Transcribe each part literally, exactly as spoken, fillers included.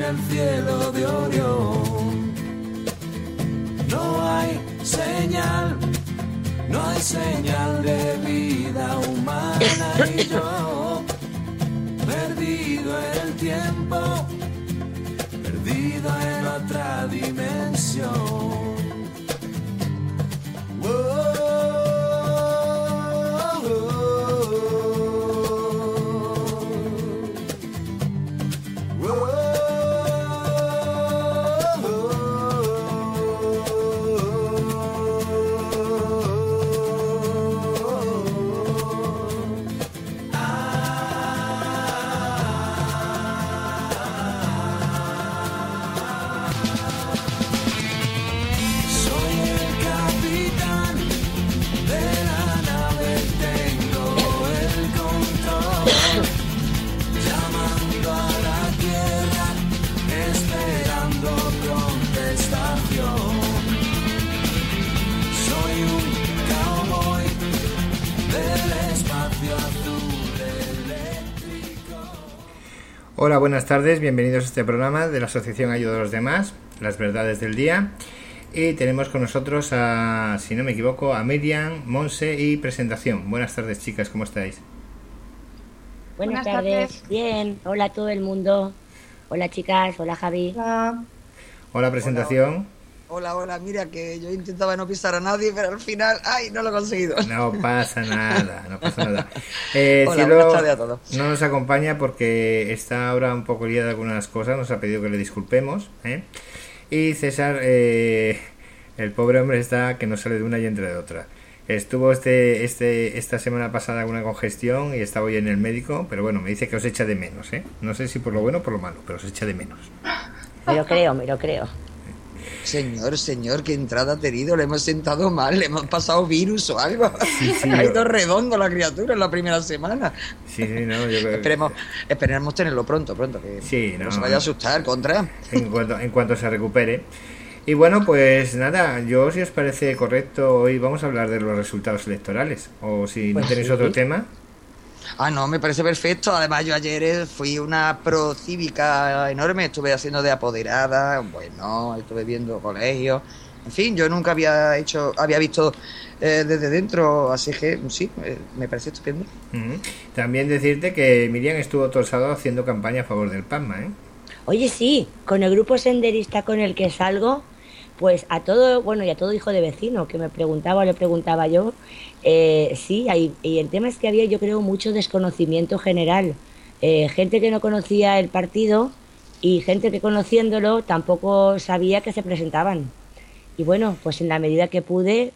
el cielo de Orión. No hay señal, no hay señal de vida humana y yo, perdido en el tiempo, perdido en otra dimensión. Hola, buenas tardes, bienvenidos a este programa de la Asociación Ayuda a los Demás, Las Verdades del Día. Y tenemos con nosotros a, si no me equivoco, a Miriam, Monse y Presentación. Buenas tardes, chicas, ¿cómo estáis? Buenas, Buenas tardes. tardes, bien. Hola a todo el mundo. Hola, chicas, hola, Javi. Hola, hola Presentación. Hola, hola, mira que yo intentaba no pisar a nadie, pero al final, ¡ay! No lo he conseguido. No pasa nada, no pasa nada. Eh, hola, Cielo buenas tardes a todos. No nos acompaña porque está ahora un poco liada de algunas cosas, nos ha pedido que le disculpemos, ¿eh? Y César, eh, el pobre hombre está que no sale de una y entra de otra. Estuvo este, este, esta semana pasada con una congestión y está hoy en el médico, pero bueno, me dice que os echa de menos, ¿eh? No sé si por lo bueno o por lo malo, pero os echa de menos. Me lo creo, me lo creo. Señor, señor, qué entrada ha tenido, le hemos sentado mal, le hemos pasado virus o algo. Sí, sí, ha ido yo... redondo la criatura en la primera semana. Sí, sí, no, yo creo... Esperemos, esperemos tenerlo pronto, pronto, que sí, no, no se vaya a asustar contra. En cuanto, en cuanto se recupere. Y bueno, pues nada, yo si os parece correcto, hoy vamos a hablar de los resultados electorales. O si pues no tenéis sí. otro tema. Ah, no, me parece perfecto. Además, yo ayer fui una pro cívica enorme. Estuve haciendo de apoderada. Bueno, estuve viendo colegios. En fin, yo nunca había hecho, había visto eh, desde dentro. Así que sí, eh, me parece estupendo. Uh-huh. También decirte que Miriam estuvo todo el sábado haciendo campaña a favor del PASMA, ¿eh? Oye, sí, con el grupo senderista con el que salgo, pues a todo, bueno, y a todo hijo de vecino que me preguntaba o le preguntaba yo, eh, sí, hay, y el tema es que había, yo creo, mucho desconocimiento general, eh, gente que no conocía el partido y gente que conociéndolo tampoco sabía que se presentaban. Y bueno, pues en la medida que pude...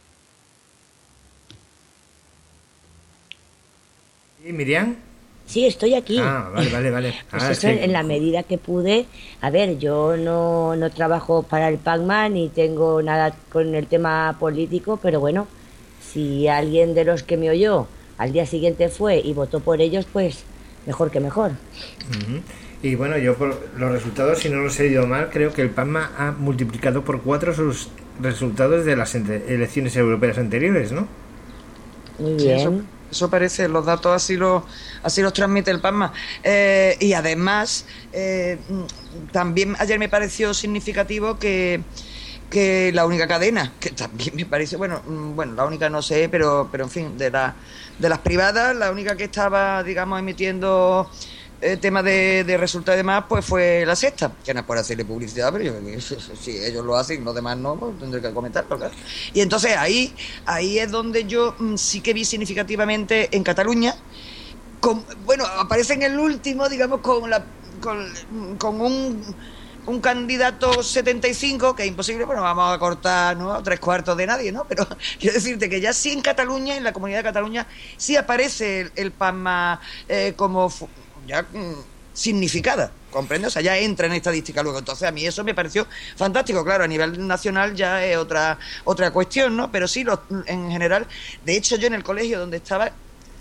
¿Y Miriam? Sí, estoy aquí. Ah, vale, vale, vale. Pues ah, eso, sí. En la medida que pude. A ver, yo no, no trabajo para el PACMA ni tengo nada con el tema político, pero bueno, si alguien de los que me oyó al día siguiente fue y votó por ellos, pues mejor que mejor. Uh-huh. Y bueno, yo por los resultados, si no los he ido mal, creo que el PACMA ha multiplicado por cuatro sus resultados de las elecciones europeas anteriores, ¿no? Muy bien. Sí, eso... Eso parece, los datos así los, así los transmite el PASMA. Eh, y además, eh, también ayer me pareció significativo que, que la única cadena, que también me parece, bueno, bueno, la única no sé, pero, pero en fin, de, la, de las privadas, la única que estaba, digamos, emitiendo el tema de, de resultados y demás, pues fue La Sexta, que no es por hacerle publicidad, pero yo, si ellos lo hacen, los demás no, pues tendré que comentarlo, claro. Y entonces ahí ahí es donde yo mmm, sí que vi significativamente en Cataluña, con, bueno, aparece en el último, digamos, con la con, con un un candidato setenta y cinco, que es imposible, bueno, vamos a cortar, ¿no?, a tres cuartos de nadie, ¿no? Pero quiero decirte que ya sí en Cataluña, en la Comunidad de Cataluña, sí aparece el, el PASMA eh, como... ya mmm, significada, ¿comprende? O sea, ya entra en estadística luego. Entonces a mí eso me pareció fantástico. Claro, a nivel nacional ya es otra otra cuestión, ¿no? Pero sí, los, en general, de hecho yo en el colegio donde estaba,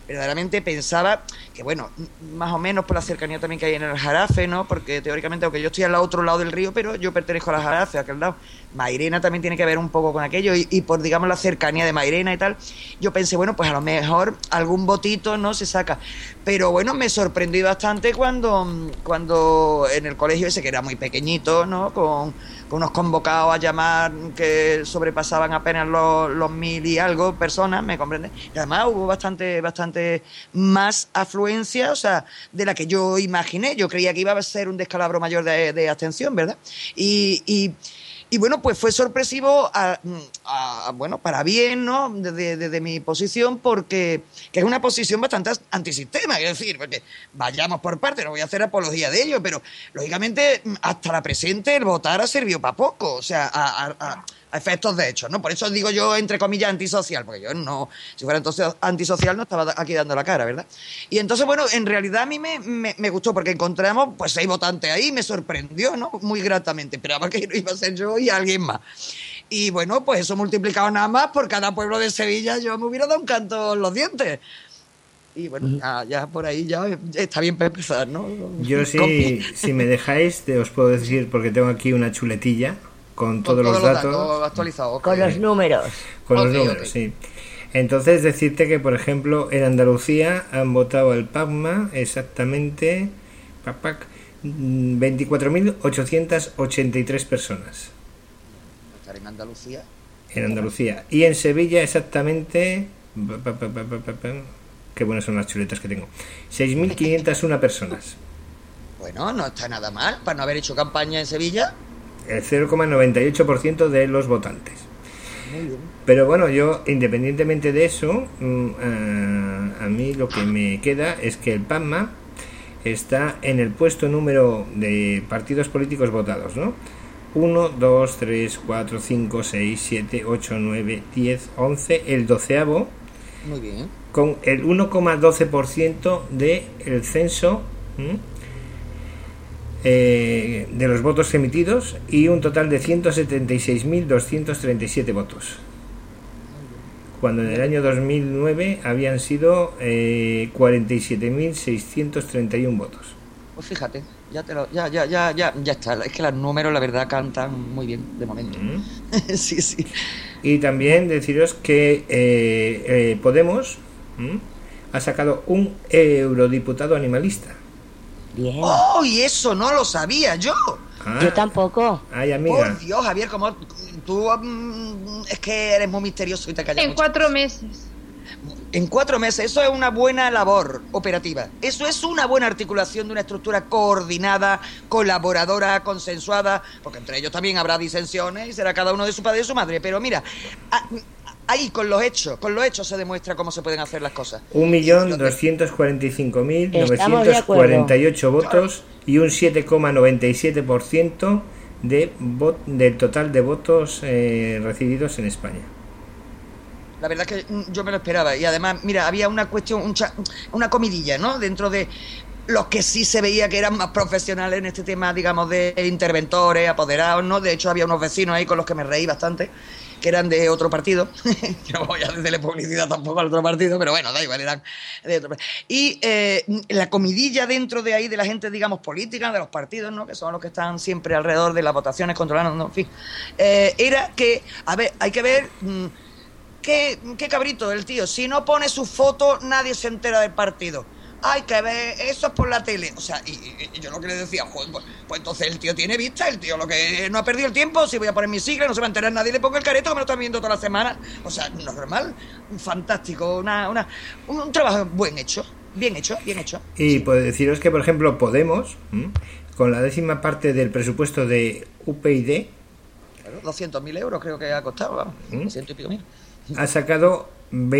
verdaderamente pensaba que, bueno, más o menos por la cercanía también que hay en el Jarafe, ¿no? Porque teóricamente, aunque yo estoy al otro lado del río, pero yo pertenezco a la Jarafe, a aquel lado. Mairena también tiene que ver un poco con aquello, y, y por, digamos, la cercanía de Mairena y tal, yo pensé, bueno, pues a lo mejor algún votito no se saca. Pero bueno, me sorprendí bastante cuando, cuando en el colegio ese, que era muy pequeñito, ¿no? Con, con unos convocados a llamar que sobrepasaban apenas los, los mil y algo personas, ¿me comprendes? Y además hubo bastante, bastante más afluencia, o sea, de la que yo imaginé. Yo creía que iba a ser un descalabro mayor de, de abstención, ¿verdad? Y... y Y bueno, pues fue sorpresivo, a, a, bueno, para bien, ¿no? Desde, desde mi posición, porque que es una posición bastante antisistema, es decir, porque vayamos por parte, no voy a hacer apología de ello, pero lógicamente hasta la presente el votar ha servido para poco, o sea, a, a, a, a efectos de hechos, ¿no? Por eso digo yo, entre comillas, antisocial, porque yo no, si fuera entonces antisocial no estaba aquí dando la cara, ¿verdad? Y entonces, bueno, en realidad a mí me, me, me gustó, porque encontramos pues seis votantes ahí, me sorprendió, ¿no? Muy gratamente, esperaba que no iba a ser yo y alguien más. Y bueno, pues eso multiplicado nada más por cada pueblo de Sevilla, yo me hubiera dado un canto en los dientes. Y bueno, ya, ya por ahí ya está bien para empezar, ¿no? Yo sí, si me dejáis, te os puedo decir, porque tengo aquí una chuletilla con todos, con todos los, los datos, datos actualizados. Okay. Con los números. Con okay, los números, okay. sí. Entonces, decirte que, por ejemplo, en Andalucía han votado al PACMA exactamente veinticuatro mil ochocientas ochenta y tres personas. ¿Estar en Andalucía? En Andalucía. Y en Sevilla exactamente... Qué buenas son las chuletas que tengo. seis mil quinientas una personas. Bueno, no está nada mal para no haber hecho campaña en Sevilla. El cero coma noventa y ocho por ciento de los votantes. Muy bien. Pero bueno, yo, independientemente de eso, a, a mí lo que me queda es que el PACMA está en el puesto número de partidos políticos votados, ¿no? uno, dos, tres, cuatro, cinco, seis, siete, ocho, nueve, diez, once, el doceavo. Muy bien. Con el uno coma doce por ciento del censo ¿m? Eh, de los votos emitidos, y un total de ciento setenta y seis mil doscientos treinta y siete votos, cuando en el año dos mil nueve habían sido eh, cuarenta y siete mil seiscientos treinta y uno votos. Pues fíjate, ya te lo, ya, ya, ya, ya, ya está. Es que los números, la verdad, cantan muy bien de momento. Mm. sí, sí. Y también deciros que eh, eh, Podemos ¿m? ha sacado un eurodiputado animalista. Bien. ¡Oh! Y eso no lo sabía yo. Ah, yo tampoco. Ay, amiga. Por Dios, Javier, como tú mm, es que eres muy misterioso y te callas En mucho. cuatro meses. En cuatro meses, eso es una buena labor operativa. Eso es una buena articulación de una estructura coordinada, colaboradora, consensuada, porque entre ellos también habrá disensiones y será cada uno de su padre y de su madre. Pero mira, a, ahí con los hechos, con los hechos se demuestra cómo se pueden hacer las cosas. Un millón doscientos cuarenta y cinco mil novecientos cuarenta y ocho votos y un siete coma noventa y siete por ciento de vot del total de votos eh, recibidos en España. La verdad es que yo me lo esperaba. Y además, mira, había una cuestión, un cha, una comidilla, ¿no? Dentro de los que sí se veía que eran más profesionales en este tema, digamos, de interventores, apoderados, ¿no? De hecho, había unos vecinos ahí con los que me reí bastante, que eran de otro partido. No voy a hacerle publicidad tampoco al otro partido, pero bueno, da igual, eran de otro partido. Y eh, la comidilla dentro de ahí de la gente, digamos, política, de los partidos, ¿no? Que son los que están siempre alrededor de las votaciones, controlando, ¿no? En fin. Eh, era que, a ver, hay que ver... Mmm, ¿Qué, qué cabrito el tío? Si no pone su foto, nadie se entera del partido. Hay que ver, eso es por la tele. O sea, y, y, y yo lo que le decía, joder, pues, pues entonces el tío tiene vista, el tío lo que no ha perdido el tiempo, si voy a poner mi sigla, no se va a enterar nadie, le pongo el careto que me lo están viendo toda la semana. O sea, normal, fantástico, una, una, un, un trabajo buen hecho, bien hecho, bien hecho. Y sí. Puedo deciros que, por ejemplo, Podemos, ¿m? con la décima parte del presupuesto de U P y D, Claro, doscientos mil euros creo que ha costado, vamos, ¿m? doscientos y pico mil. ha sacado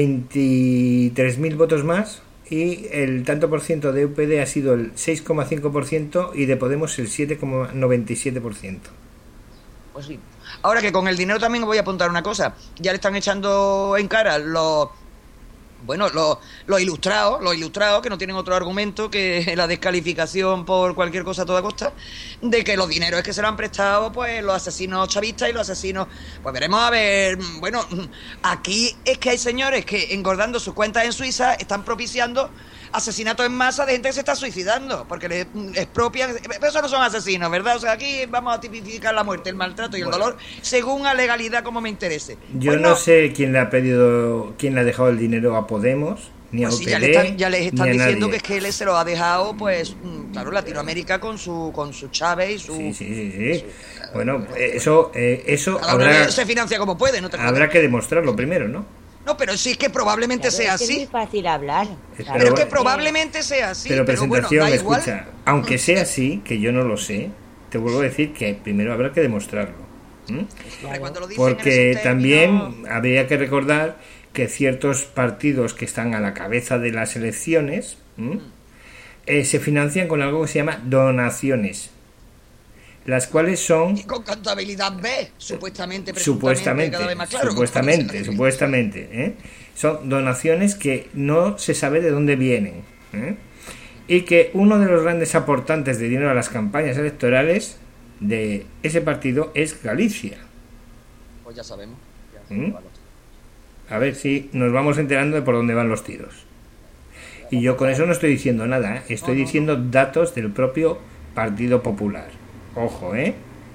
veintitrés mil votos más, y el tanto por ciento de U P D ha sido el seis coma cinco por ciento y de Podemos el siete coma noventa y siete por ciento. Pues sí. Ahora que con el dinero también os voy a apuntar una cosa. Ya le están echando en cara los Bueno, los, los ilustrados, los ilustrados que no tienen otro argumento que la descalificación por cualquier cosa a toda costa, de que los dineros es que se lo han prestado pues los asesinos chavistas y los asesinos, pues veremos a ver, bueno, aquí es que hay señores que engordando sus cuentas en Suiza están propiciando asesinatos en masa de gente que se está suicidando, porque les expropian, pero esos no son asesinos, ¿verdad? O sea, aquí vamos a tipificar la muerte, el maltrato y el bueno. dolor según a legalidad como me interese. Yo pues no, no sé quién le ha pedido, quién le ha dejado el dinero a Podemos, ni pues a sí, U P D, ya, le están, ya les están ni a diciendo nadie. que es que él se lo ha dejado, pues, claro, Latinoamérica con su con su Chávez y su... Sí, sí, sí, sí. Su, bueno, eso, eh, eso habrá, se financia como puede, no te habrá jodas. Que demostrarlo primero, ¿no? No, pero sí es que probablemente claro, sea es que así. Es muy fácil hablar. Pero, pero es que probablemente sea así. Pero, pero presentación, bueno, da escucha, igual. Aunque sea así, que yo no lo sé, te vuelvo a decir que primero habrá que demostrarlo. ¿Mm? Claro. Porque también habría que recordar que ciertos partidos que están a la cabeza de las elecciones mm. eh, se financian con algo que se llama donaciones, las cuales son y con contabilidad B, supuestamente, supuestamente, cada vez más claro, supuestamente, supuestamente, ¿eh? Son donaciones que no se sabe de dónde vienen, ¿eh? Y que uno de los grandes aportantes de dinero a las campañas electorales de ese partido es Galicia. Pues ya sabemos. Ya ¿Mm? A ver si nos vamos enterando de por dónde van los tiros. Y yo con eso no estoy diciendo nada, ¿eh? Estoy no, no, diciendo no. datos del propio Partido Popular. Ojo, ¿eh?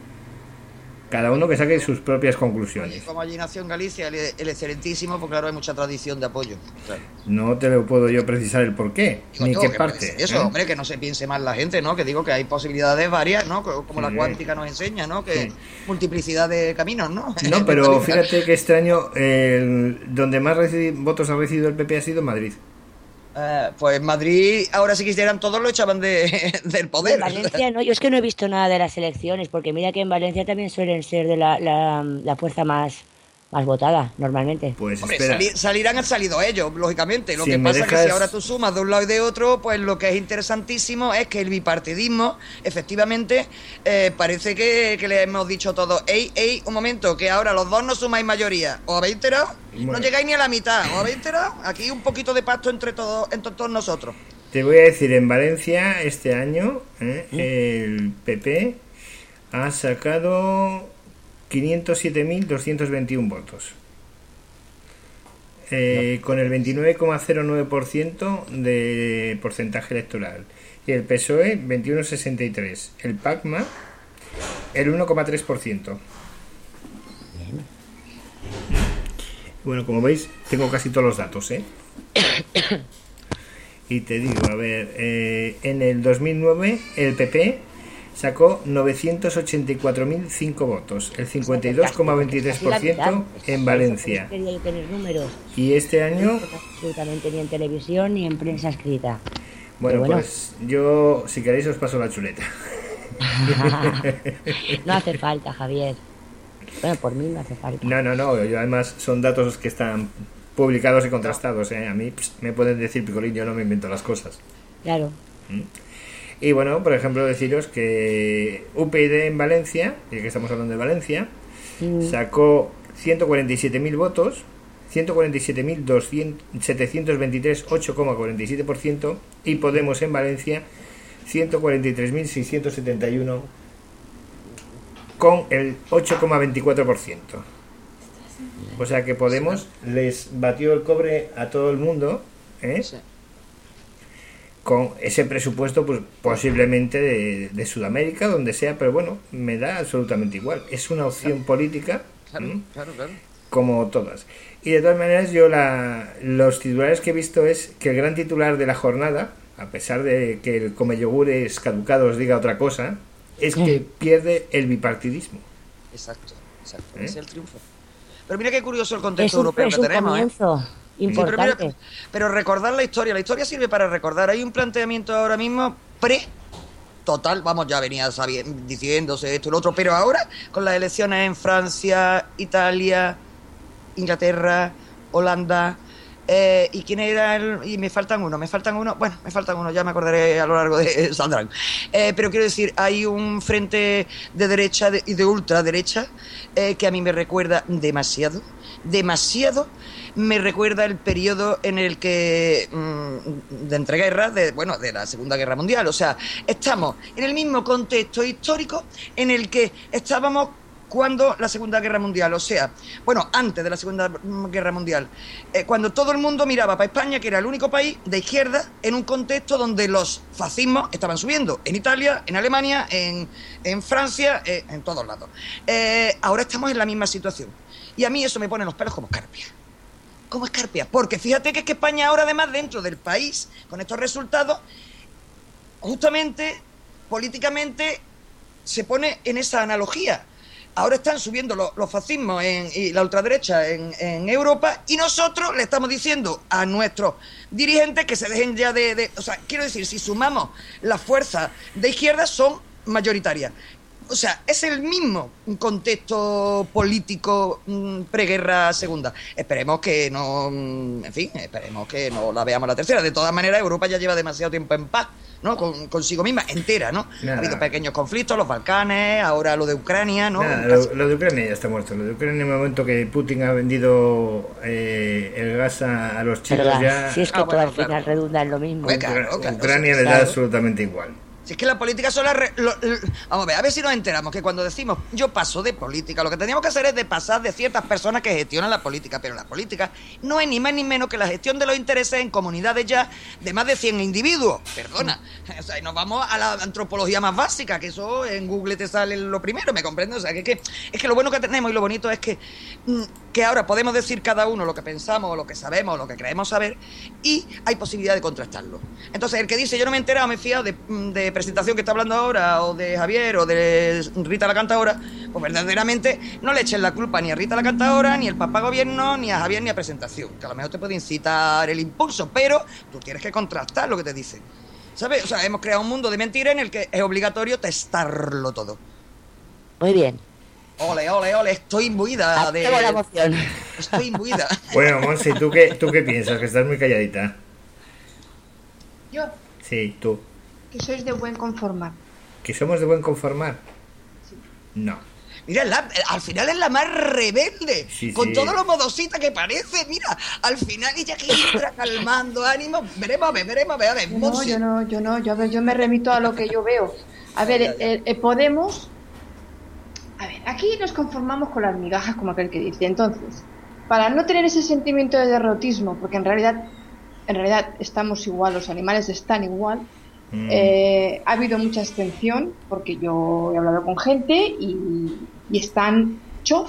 Cada uno que saque sus propias conclusiones. Como allí nació en Galicia, el, el excelentísimo, porque claro, hay mucha tradición de apoyo. Claro. No te lo puedo yo precisar el por qué, digo, ni qué que parte. Eso, ¿eh? Hombre, que no se piense mal la gente, ¿no? Que digo que hay posibilidades varias, ¿no? Como sí, la cuántica nos enseña, ¿no? Que sí. Multiplicidad de caminos, ¿no? No, pero fíjate que este año el, donde más votos ha recibido el P P ha sido Madrid. Uh, pues en Madrid, ahora si quisieran todos lo echaban de, del poder. En Valencia no, yo es que no he visto nada de las elecciones, porque mira que en Valencia también suelen ser de la, la, la fuerza más, más votada, normalmente. Pues hombre, espera. Salir, salirán han salido ellos, lógicamente. Lo si que pasa es dejas... que si ahora tú sumas de un lado y de otro, pues lo que es interesantísimo es que el bipartidismo, efectivamente, eh, parece que, que le hemos dicho todos, ey, ey, un momento, que ahora los dos no sumáis mayoría. ¿Os habéis enterado? Bueno. No llegáis ni a la mitad. ¿Os habéis enterado? Aquí un poquito de pacto entre todos, entre todos nosotros. Te voy a decir, en Valencia este año ¿eh? ¿Sí? El P P ha sacado quinientos siete mil doscientos veintiuno votos, eh, no. con el veintinueve coma cero nueve por ciento de porcentaje electoral, y el P S O E veintiuno coma sesenta y tres, el PACMA el uno coma tres por ciento. Bueno, como veis, tengo casi todos los datos, ¿eh? Y te digo, a ver, eh, en el dos mil nueve el P P sacó novecientos ochenta y cuatro mil cinco votos, el cincuenta y dos coma veintitrés por ciento en Valencia. Y este año... Absolutamente ni en televisión ni en prensa escrita. Bueno, bueno, pues yo, si queréis, os paso la chuleta. No hace falta, Javier. Bueno, por mí no hace falta. No, no, no. Yo, además, son datos que están publicados y contrastados, ¿eh? A mí pss, me pueden decir picolín, yo no me invento las cosas. Claro. ¿Mm? Y bueno, por ejemplo, deciros que U P YD en Valencia, ya que estamos hablando de Valencia, mm. sacó ciento cuarenta y siete mil votos, ciento cuarenta y siete mil setecientos veintitrés, ocho coma cuarenta y siete por ciento, y Podemos en Valencia, ciento cuarenta y tres mil seiscientos setenta y uno, con el ocho coma veinticuatro por ciento. O sea que Podemos les batió el cobre a todo el mundo, ¿eh? Sí. Con ese presupuesto, pues posiblemente de, de Sudamérica, donde sea, pero bueno, me da absolutamente igual. Es una opción claro. política, claro, ¿eh? claro, claro. como todas. Y de todas maneras, yo la, los titulares que he visto es que el gran titular de la jornada, a pesar de que el come yogures caducados diga otra cosa, es que sí. pierde el bipartidismo. Exacto, exacto. ¿Eh? Es el triunfo. Pero mira qué curioso el contexto es un, europeo es que un tenemos. Comienzo. ¿eh? Importante. Sí, pero, mira, pero recordar la historia, la historia sirve para recordar. Hay un planteamiento ahora mismo pre total, vamos, ya venía sabiendo, diciéndose esto y lo otro, pero ahora con las elecciones en Francia, Italia, Inglaterra, Holanda, eh, y quién era el, y me faltan uno, me faltan uno, bueno, me faltan uno, ya me acordaré a lo largo de saldrán. Eh, pero quiero decir, hay un frente de derecha y de, de ultraderecha eh, que a mí me recuerda demasiado, demasiado me recuerda el periodo en el que mmm, de entreguerras, de, bueno, de la Segunda Guerra Mundial. O sea, estamos en el mismo contexto histórico en el que estábamos cuando la Segunda Guerra Mundial, o sea, bueno, antes de la Segunda Guerra Mundial, eh, cuando todo el mundo miraba para España, que era el único país de izquierda en un contexto donde los fascismos estaban subiendo, en Italia, en Alemania, en, en Francia, eh, en todos lados. Eh, ahora estamos en la misma situación. Y a mí eso me pone los pelos como escarpia. Como escarpia. Porque fíjate que es que España ahora, además, dentro del país, con estos resultados, justamente, políticamente, se pone en esa analogía. Ahora están subiendo los, los fascismos en, y la ultraderecha en, en Europa, y nosotros le estamos diciendo a nuestros dirigentes que se dejen ya de, de... O sea, quiero decir, si sumamos las fuerzas de izquierda, son mayoritarias. O sea, es el mismo contexto político mmm, preguerra segunda. Esperemos que no... En fin, esperemos que no la veamos la tercera. De todas maneras, Europa ya lleva demasiado tiempo en paz, ¿no? Con, consigo misma, entera, ¿no? Nada. Ha habido pequeños conflictos, los Balcanes, ahora lo de Ucrania, ¿no? Nada, lo, lo de Ucrania ya está muerto. Lo de Ucrania, en el momento que Putin ha vendido eh, el gas a, a los chinos, ya... Si es que ah, todo bueno, al final claro. redunda en lo mismo. Pues claro, claro, Ucrania les da absolutamente igual. Si es que la política son las... Re... Lo, lo... Vamos a ver, a ver si nos enteramos que cuando decimos yo paso de política, lo que teníamos que hacer es de pasar de ciertas personas que gestionan la política, pero la política no es ni más ni menos que la gestión de los intereses en comunidades ya de más de cien individuos. Perdona. O sea, y nos vamos a la antropología más básica, que eso en Google te sale lo primero, ¿me comprendes? O sea, que, que es que lo bueno que tenemos y lo bonito es que, que ahora podemos decir cada uno lo que pensamos, o lo que sabemos, o lo que creemos saber, y hay posibilidad de contrastarlo. Entonces, el que dice yo no me he enterado, me he fiado de, de presentación que está hablando ahora, o de Javier, o de Rita la Cantadora, pues verdaderamente no le echen la culpa ni a Rita la Cantadora, ni al papá gobierno, ni a Javier, ni a presentación, que a lo mejor te puede incitar el impulso, pero tú tienes que contrastar lo que te dicen, ¿sabes? O sea, hemos creado un mundo de mentira en el que es obligatorio testarlo todo. Muy bien. Ole, ole, ole, estoy imbuida de... Tengo la emoción. Estoy imbuida. Bueno, Monse, ¿tú qué, ¿tú qué piensas? Que estás muy calladita. ¿Yo? Sí, tú. Que sois de buen conformar. ¿Que somos de buen conformar? Sí. No. Mira, la, al final es la más rebelde, sí, con sí. todo lo modosita que parece. Mira, al final ella que entra calmando ánimo. Veremos a ver, veremos a ver. A ver, no, yo no, yo no, yo, a ver, yo me remito a lo que yo veo. A ver, eh, eh, Podemos... A ver, aquí nos conformamos con las migajas, como aquel que dice. Entonces, para no tener ese sentimiento de derrotismo, porque en realidad, en realidad estamos igual, los animales están igual, mm. eh, ha habido mucha abstención, porque yo he hablado con gente y, y están chof.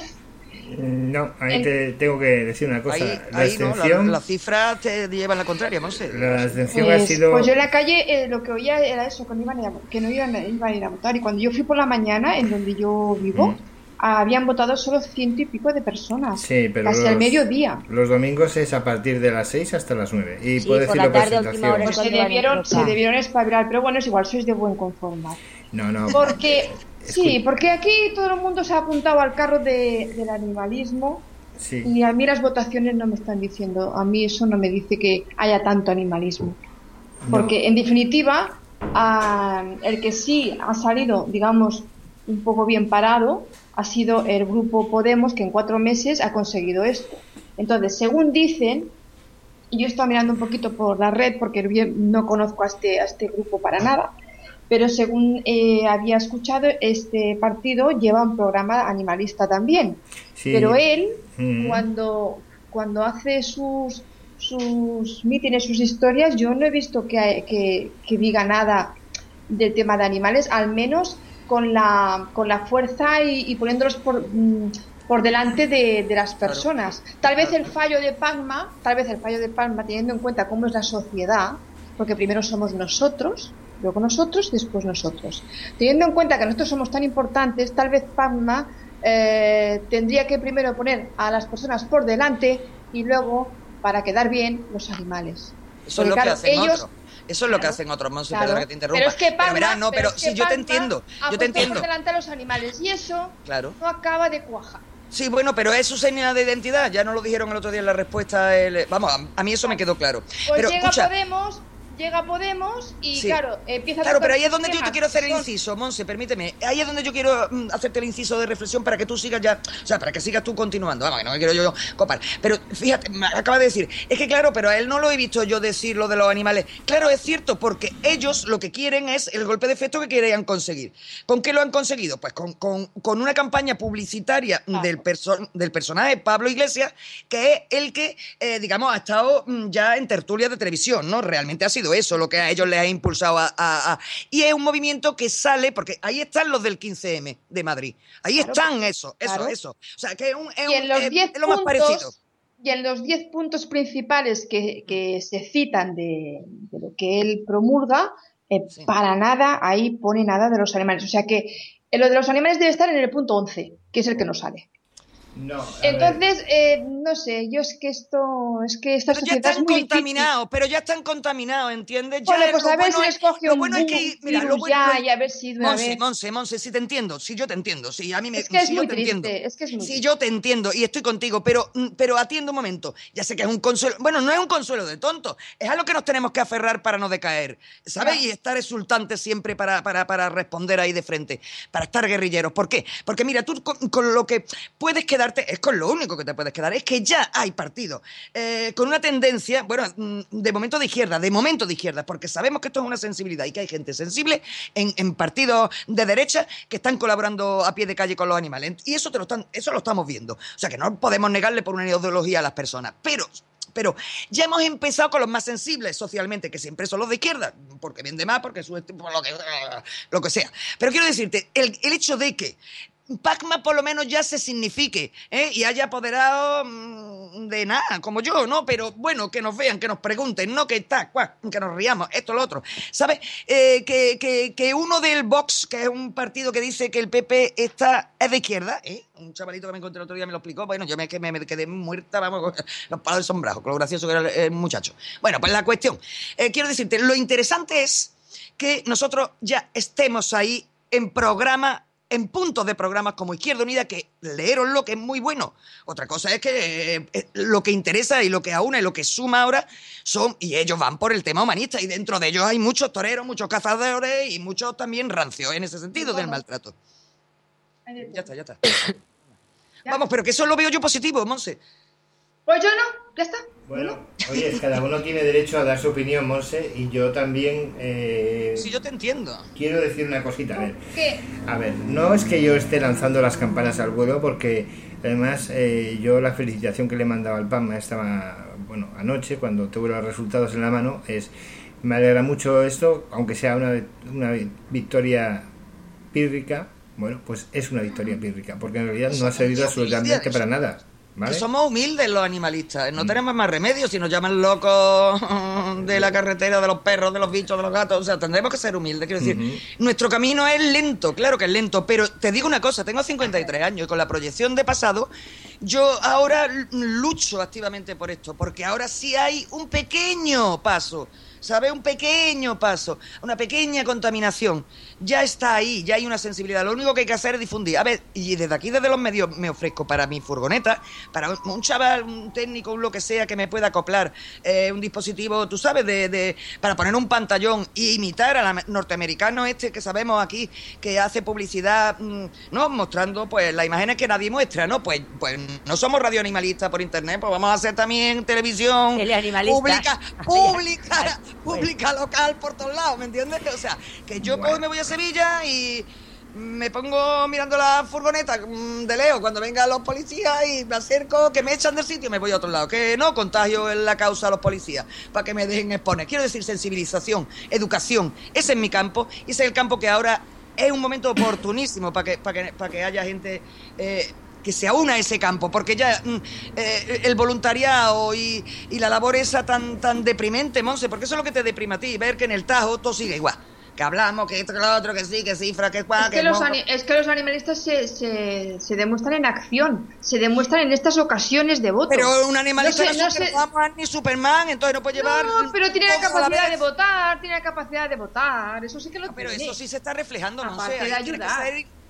No, ahí el... te tengo que decir una cosa. Ahí, la ahí abstención... no, la, la cifra te lleva la contraria, no sé. La abstención pues, ha sido... Pues yo en la calle eh, lo que oía era eso, que no, iban a, que no iban, iban a ir a votar. Y cuando yo fui por la mañana, en donde yo vivo, mm. habían votado solo ciento y pico de personas. Sí, pero casi los, al mediodía. Los domingos es a partir de las seis hasta las nueve. Y sí, puedo decir la presentación. Pues se debieron, se debieron espabilar, pero bueno, es igual, sois de buen conformar. No, no. Porque, sí, porque aquí todo el mundo se ha apuntado al carro de, del animalismo. Sí. Y a mí las votaciones no me están diciendo, a mí eso no me dice que haya tanto animalismo. Porque no. En definitiva, a, el que sí ha salido, digamos, un poco bien parado, ha sido el grupo Podemos, que en cuatro meses ha conseguido esto. Entonces, según dicen, y yo estoy mirando un poquito por la red, porque bien no conozco a este, a este grupo para nada, pero según eh, había escuchado, este partido lleva un programa animalista también. Sí. Pero él, mm. cuando, cuando hace sus, sus mítines, sus historias, yo no he visto que, que, que diga nada del tema de animales, al menos con la, con la fuerza y, y poniéndolos por, por delante de, de las personas. Tal vez el fallo de Palma, tal vez el fallo de Palma, teniendo en cuenta cómo es la sociedad, porque primero somos nosotros, luego nosotros, después nosotros. Teniendo en cuenta que nosotros somos tan importantes, tal vez Palma eh, tendría que primero poner a las personas por delante y luego, para quedar bien, los animales. Eso porque, es lo claro, que hacen ellos, otros. Eso es lo claro, que hacen otros, Monse, claro. Perdona que te interrumpa. Pero es que Palma, pero verá, no, pero, pero sí, yo Palma te entiendo, yo te entiendo. por delante a los animales y eso claro. no acaba de cuajar. Sí, bueno, pero es su señal de identidad, ya no lo dijeron el otro día en la respuesta, el, vamos, a, a mí eso me quedó claro. Pues pero llega escucha, Podemos, llega Podemos y Sí. claro, empieza a Claro, tocar pero ahí es donde yo te temas quiero hacer que el son- inciso, Monse, permíteme. Ahí es donde yo quiero mm, hacerte el inciso de reflexión para que tú sigas ya, o sea, para que sigas tú continuando. Vamos, que no me quiero yo copar. Pero fíjate, me acaba de decir, es que claro, pero a él no lo he visto yo decir lo de los animales. Claro, es cierto, porque ellos lo que quieren es el golpe de efecto que querían conseguir. ¿Con qué lo han conseguido? Pues con, con, con una campaña publicitaria Claro. del, perso- del personaje Pablo Iglesias, que es el que, eh, digamos, ha estado mm, ya en tertulias de televisión, ¿no? Realmente ha sido eso lo que a ellos les ha impulsado a, a- a- Y es un movimiento que sale, porque ahí están los del quince eme de Madrid. Ahí Claro, están eso, eso, claro. eso. O sea, que es, un, es, Y en un- los es- diez es lo más parecido. puntos, y en los diez puntos principales que, que se citan de, de lo que él promulga, eh, Sí. para nada ahí pone nada de los animales. O sea que eh, lo de los animales debe estar en el punto once, que es el que no sale. No, a ver. Entonces, eh, no sé, yo es que esto, es que esta Pero ya sociedad es están muy difícil. contaminados, pero ya están contaminados, ¿entiendes? Ya Bueno, pues lo a ver bueno si es- les coge lo un, bueno es que, un mira, lo virus bueno- ya lo- y a ver si de una Monse, vez. Monse, Monse, sí te entiendo, sí yo te entiendo, sí, a mí me, Es que es sí yo muy te triste, entiendo. es que es muy Sí, triste. yo te entiendo y estoy contigo, pero, mm, pero atiende un momento. Ya sé que es un consuelo, bueno, no es un consuelo de tonto, es a lo que nos tenemos que aferrar para no decaer, ¿sabes? Claro. Y estar exultantes siempre para, para, para responder ahí de frente, para estar guerrilleros. ¿Por qué? Porque mira, tú con, con lo que puedes quedarte, es con lo único que te puedes quedar, es que ya hay partidos eh, con una tendencia, bueno, mm, de momento de izquierda, de momento de izquierda, porque sabemos que esto es una sensibilidad y que hay gente sensible en, en partidos de derecha que están colaborando a pie de calle con los animales. Y eso, te lo están, eso lo estamos viendo. O sea, que no podemos negarle por una ideología a las personas. Pero... Pero ya hemos empezado con los más sensibles socialmente, que siempre son los de izquierda, porque vende más, porque su por lo que, lo que sea. Pero quiero decirte, el, el hecho de que Pacma por lo menos ya se signifique, ¿eh? Y haya apoderado mm, de nada, como yo, ¿no? Pero bueno, que nos vean, que nos pregunten, no que está, cuá, que nos riamos, esto, lo otro. ¿Sabes? Eh, que, que, que uno del Vox, que es un partido que dice que el P P está, es de izquierda, ¿eh? Un chavalito que me encontré el otro día me lo explicó. Bueno, yo me, me, me quedé muerta, vamos, con los palos del sombrajo, con lo gracioso que era el, el muchacho. Bueno, pues la cuestión. Eh, quiero decirte, lo interesante es que nosotros ya estemos ahí en programa, en puntos de programas como Izquierda Unida, que leeros lo que es muy bueno. Otra cosa es que eh, eh, lo que interesa y lo que aúna y lo que suma ahora son, y ellos van por el tema humanista, y dentro de ellos hay muchos toreros, muchos cazadores y muchos también rancios en ese sentido del maltrato. Ya está, ya está. Ya. Vamos, pero que eso lo veo yo positivo, Monse. Pues yo no, ya está. Bueno, oye, cada uno tiene derecho a dar su opinión, Monse, y yo también eh, Sí, yo te entiendo. quiero decir una cosita. A ver, ¿Qué? a ver, no es que yo esté lanzando las campanas al vuelo, porque además eh, yo la felicitación que le mandaba al PAMA estaba, bueno, anoche, cuando tuve los resultados en la mano, es, me alegra mucho esto, aunque sea una, una victoria pírrica, bueno, pues es una victoria pírrica, porque en realidad no ha servido absolutamente para nada. ¿Vale? Que somos humildes los animalistas, no tenemos más remedio si nos llaman locos de la carretera, de los perros, de los bichos, de los gatos, o sea, tendremos que ser humildes, quiero decir, Ujú. nuestro camino es lento, claro que es lento, pero te digo una cosa, tengo cincuenta y tres años y con la proyección de pasado, yo ahora lucho activamente por esto, porque ahora sí hay un pequeño paso, ¿sabes? Un pequeño paso, una pequeña contaminación. Ya está ahí, ya hay una sensibilidad. Lo único que hay que hacer es difundir. A ver, y desde aquí, desde los medios, me ofrezco para mi furgoneta, para un, un chaval, un técnico, un lo que sea, que me pueda acoplar eh, un dispositivo, tú sabes, de, de para poner un pantallón e imitar al norteamericano este que sabemos aquí, que hace publicidad, mmm, ¿no? Mostrando, pues, las imágenes que nadie muestra, ¿no? Pues, pues no somos radioanimalistas por internet, pues vamos a hacer también televisión Teleanimalista. pública, pública, pública local por todos lados, ¿me entiendes? O sea, que yo Bueno. cojo y me voy a Sevilla y me pongo mirando la furgoneta mm, de Leo cuando vengan los policías y me acerco, que me echan del sitio y me voy a otro lado. Que no contagio en la causa a los policías para que me dejen exponer. Quiero decir sensibilización, educación. Ese es mi campo y ese es el campo que ahora es un momento oportunísimo para que, para que, para que haya gente... Eh, que se aúna a ese campo, porque ya mm, eh, el voluntariado y, y la labor esa tan, tan deprimente, Monse, porque eso es lo que te deprime a ti, ver que en el Tajo todo sigue igual. Que hablamos, que esto, que lo otro, que sí, que cifra, que cuá, Es que que, los moco. ani- es que los animalistas se, se, se demuestran en acción, se demuestran en estas ocasiones de voto. Pero un animalista No sé- no, no es que sé- no Batman ni Superman, entonces no puede llevar... No, pero tiene la todo a capacidad de vez. votar, tiene la capacidad de votar, eso sí que lo No, pero tiene. eso sí se está reflejando, no sé. Aparte de ahí tiene que ayudar. ser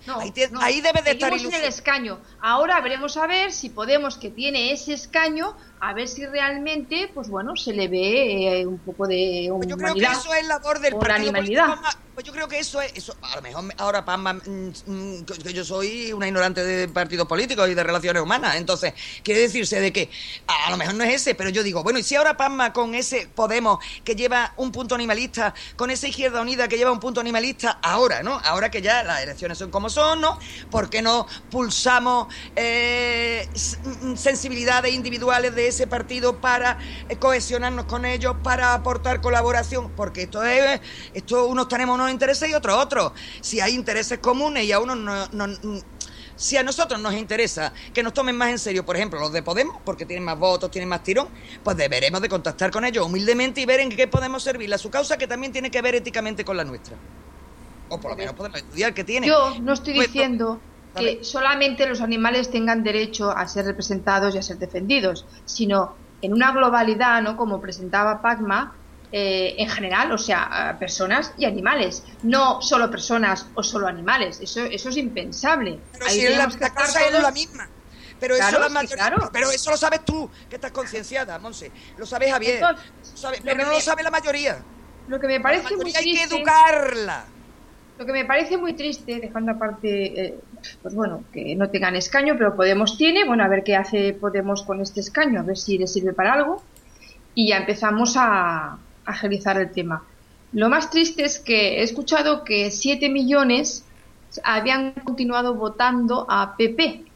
No, ahí, te, no. ahí debe de estar Seguimos en el escaño. Ahora veremos a ver si Podemos, que tiene ese escaño, a ver si realmente, pues bueno, se le ve eh, un poco de humanidad. Pues yo creo que eso es labor del partido animalidad. político más, pues yo creo que eso es, eso, a lo mejor ahora Pasma, mm, mm, que yo soy una ignorante de partidos políticos y de relaciones humanas, entonces, quiere decirse de que a, a lo mejor no es ese, pero yo digo, bueno, y si ahora Pasma con ese Podemos que lleva un punto animalista, con esa Izquierda Unida que lleva un punto animalista, ahora, ¿no? Ahora que ya las elecciones son como son, ¿no? ¿Por qué no pulsamos eh, sensibilidades individuales de ese partido para eh, cohesionarnos con ellos, para aportar colaboración? Porque esto es, esto unos tenemos unos intereses y otros otros. Si hay intereses comunes y a unos no, no, si a nosotros nos interesa que nos tomen más en serio, por ejemplo, los de Podemos, porque tienen más votos, tienen más tirón, pues deberemos de contactar con ellos humildemente y ver en qué podemos servirle a su causa, que también tiene que ver éticamente con la nuestra. O por lo menos podemos estudiar qué tiene. Yo no estoy pues, diciendo no, que solamente los animales tengan derecho a ser representados y a ser defendidos, sino en una globalidad, ¿no? Como presentaba Pasma, eh, en general, o sea, personas y animales, no solo personas o solo animales. Eso, eso es impensable. Pero Ahí si la, tenemos que la estar cosa todos... es la misma. Pero Claro, eso la sí, mayoría, claro. pero eso lo sabes tú, que estás concienciada, Monse. Lo sabes Javier. Entonces, Lo sabe, lo pero que no me- lo sabe la mayoría. Lo que me La parece muy mayoría hay que triste... educarla. Lo que me parece muy triste, dejando aparte, eh, pues bueno, que no tengan escaño, pero Podemos tiene, bueno, a ver qué hace Podemos con este escaño, a ver si le sirve para algo, y ya empezamos a, a agilizar el tema. Lo más triste es que he escuchado que siete millones habían continuado votando a P P.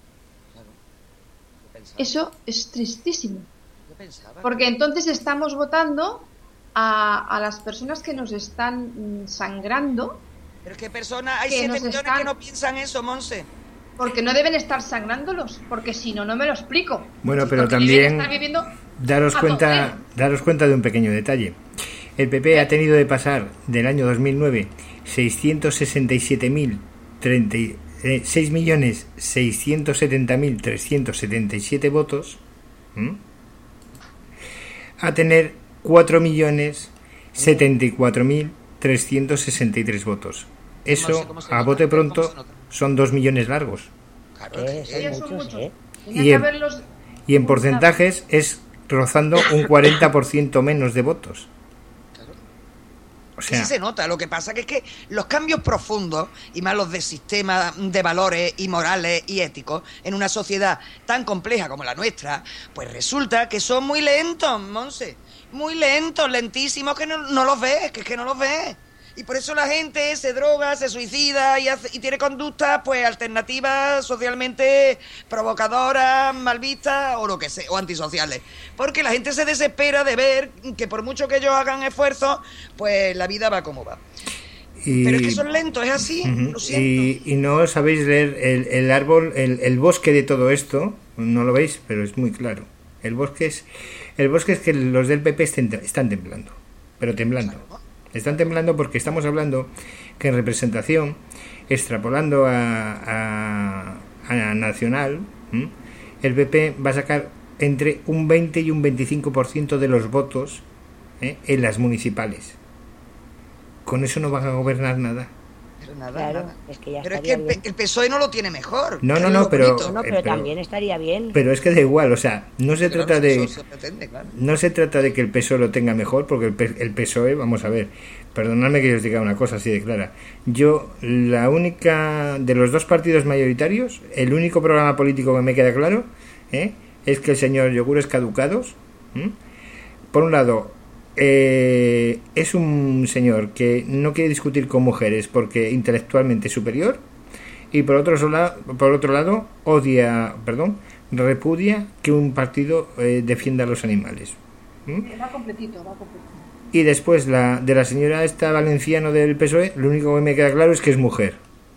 Eso es tristísimo, Yo pensaba. porque entonces estamos votando a, a las personas que nos están mm, sangrando. Pero es que personas, hay que siete nos millones están- que no piensan eso, Monse. Porque no deben estar sangrándolos, porque si no, no me lo explico. Bueno, pero Porque deben también estar viviendo daros a cuenta, tope. daros cuenta de un pequeño detalle. El P P ha tenido de pasar del año dos mil nueve seiscientos sesenta y siete mil seis millones seiscientos setenta mil trescientos setenta y siete votos, ¿m? a tener cuatro millones setenta y cuatro mil trescientos sesenta y tres votos. Eso, ¿Cómo se a nota? bote ¿Cómo pronto, se nota? son dos millones largos. Claro, Eh, es son que- Ya son muchos, muchos. ¿eh? Tenía Y que en- haberlos- Y en porcentajes es rozando un cuarenta por ciento menos de votos. O Sí sea, se nota, lo que pasa que es que los cambios profundos, y más los de sistema de valores y morales y éticos, en una sociedad tan compleja como la nuestra, pues resulta que son muy lentos, Monse. Muy lentos, lentísimos, que no, no los ves, que es que no los ves. Y por eso la gente se droga, se suicida y, hace, y tiene conductas pues alternativas, socialmente provocadoras, mal vistas o lo que sea, o antisociales. Porque la gente se desespera de ver que por mucho que ellos hagan esfuerzos, pues la vida va como va. y, Pero es que son lentos, es así, ujú, lo siento. y, y no sabéis leer el, el árbol, el, el bosque de todo esto, no lo veis, pero es muy claro. El bosque es, el bosque es que los del P P estén, están temblando, pero temblando. Están temblando porque estamos hablando que en representación, extrapolando a, a, a nacional, ¿m? el P P va a sacar entre un veinte y un veinticinco por ciento de los votos, ¿eh? en las municipales. Con eso no van a gobernar nada. Pero nada, Claro, nada. es que ya Pero es que estaría el, P- bien. el P S O E no lo tiene mejor. No, que no, es no, lo pero- bonito. No, eh, pero pero- también estaría bien. Pero es que da igual, o sea, no se Claro, trata de... eso se pretende, claro. No se trata de que el P S O E lo tenga mejor, porque el, P- el P S O E, vamos a ver, perdonadme que os diga una cosa así de clara. Yo, la única, de los dos partidos mayoritarios, el único programa político que me queda claro, ¿eh? es que el señor Yogures Caducados, ¿m? por un lado, eh, es un señor que no quiere discutir con mujeres porque intelectualmente es superior, y por otro, sola- por otro lado, odia, perdón, repudia que un partido eh, defienda a los animales. ¿m? Va completito, va completito. Y después la de la señora esta valenciano del P S O E, lo único que me queda claro es que es mujer.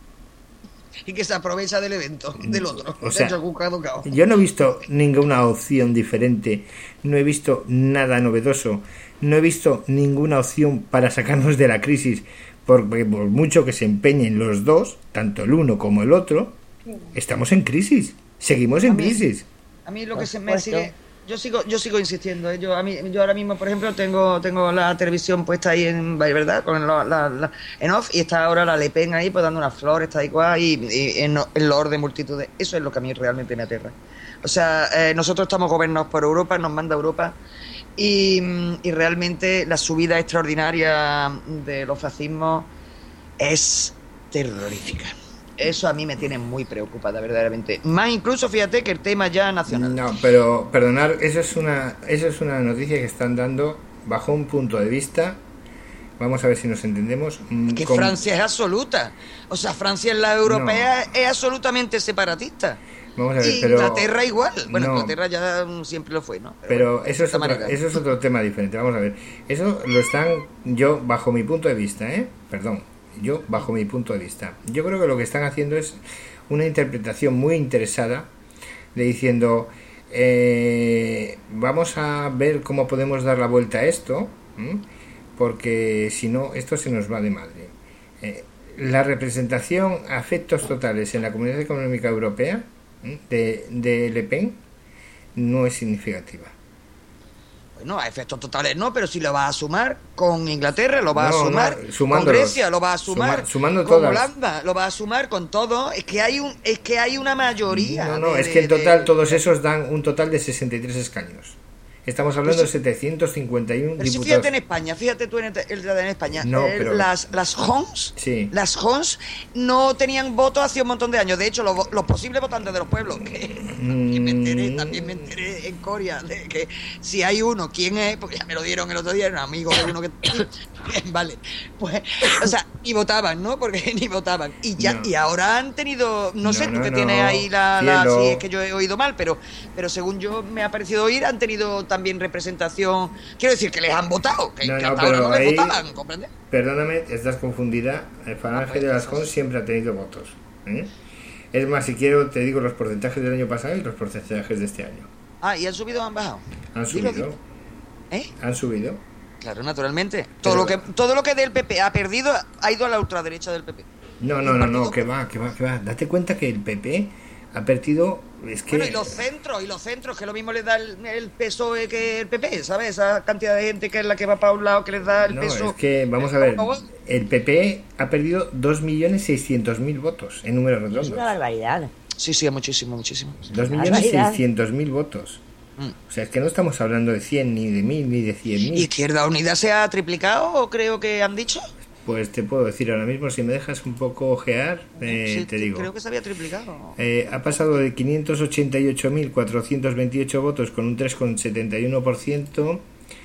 Y que se aprovecha del evento, del otro. O sea, del yogur caducado. Yo no he visto ninguna opción diferente, no he visto nada novedoso, no he visto ninguna opción para sacarnos de la crisis, porque por mucho que se empeñen los dos, tanto el uno como el otro, estamos en crisis, seguimos en crisis. A mí lo Por que se me supuesto. sigue Yo sigo, yo sigo insistiendo. ¿eh? Yo a mí, yo ahora mismo, por ejemplo, tengo, tengo la televisión puesta ahí en, ¿verdad? Con la, la, la- en off y está ahora la Le Pen ahí, pues dando unas flores, está igual y, y en, en los de multitudes. Eso es lo que a mí realmente me aterra. O sea, eh, nosotros estamos gobernados por Europa, nos manda Europa y, y realmente la subida extraordinaria de los fascismos es terrorífica. Eso a mí me tiene muy preocupada, verdaderamente. Más incluso, fíjate, que el tema ya nacional. No, pero perdonar, eso es una eso es una noticia que están dando bajo un punto de vista. Vamos a ver si nos entendemos. mm, Que con- Francia es absoluta. O sea, Francia en la europea es absolutamente separatista. Vamos a ver, Y pero Inglaterra igual. Bueno, no. Inglaterra ya mm, siempre lo fue, ¿no? Pero bueno, de eso es, cierta otro, manera. eso es otro tema diferente. Vamos a ver. Eso lo están, yo, bajo mi punto de vista, ¿eh? Perdón. Yo, bajo mi punto de vista. Yo creo que lo que están haciendo es una interpretación muy interesada de diciendo, eh, vamos a ver cómo podemos dar la vuelta a esto, ¿m? Porque si no, esto se nos va de madre. Eh, la representación a efectos totales en la Comunidad Económica Europea, ¿m? de, de Le Pen no es significativa. Bueno, a efectos totales no, pero si lo vas a sumar con Inglaterra, lo vas No, a sumar no, con sumándolos. Grecia, lo vas a sumar Suma- sumando con todas. Holanda, lo vas a sumar con todo. Es que hay un, es que hay una mayoría. No, no, de- es que en de- total de- todos esos dan un total de sesenta y tres escaños. Estamos hablando de Pues sí. setecientos cincuenta y uno Pero si diputados. fíjate en España, fíjate tú en, el- el en España, No, eh, pero- las las Hons, Sí. las Hons no tenían votos hace un montón de años. De hecho, los, vo- los posibles votantes de los pueblos, que también me enteré, Mm. también me enteré en Corea de que si hay uno, ¿quién es? Porque ya me lo dieron el otro día, era un amigo de uno que vale, pues, o sea, ni votaban, ¿no? Porque ni votaban y ya No. y ahora han tenido, no, No, sé, tú no, que no. tienes ahí la, la Cielo. si es que yo he oído mal, pero pero según yo me ha parecido oír, han tenido también representación. Quiero decir que les han votado, que, No, que no, hasta ahora pero no les ahí- votaban, ¿comprendes? Perdóname, estás confundida. El Falange de las Cons siempre ha tenido votos. ¿eh? Es más, si quiero, te digo los porcentajes del año pasado y los porcentajes de este año. Ah, ¿y han subido o han bajado? Han Dilo, subido. dilo. ¿Eh? Han subido. Claro, naturalmente. Todo Pero- lo que todo lo que del P P ha perdido ha ido a la ultraderecha del P P. No, El no, no, no, partido- que va, que va, que va. Date cuenta que el P P ha perdido. Es que. Bueno, y los centros, y los centros, que lo mismo les da el, el P S O E que el P P, ¿sabes? Esa cantidad de gente que es la que va para un lado, que les da el No, peso. es que, vamos a ver, Por favor. el P P ha perdido dos millones seiscientos mil votos en números Es redondos. una barbaridad. Sí, sí, muchísimo, muchísimo. dos millones barbaridad. seiscientos mil votos. Mm. O sea, es que no estamos hablando de cien, ni de mil, ni de cien mil. ¿Izquierda Unida se ha triplicado, creo que han dicho? Pues te puedo decir ahora mismo, si me dejas un poco ojear, eh, Sí, te digo. Creo que se había triplicado. Eh, ha pasado de quinientos ochenta y ocho mil cuatrocientos veintiocho votos con un tres coma setenta y uno por ciento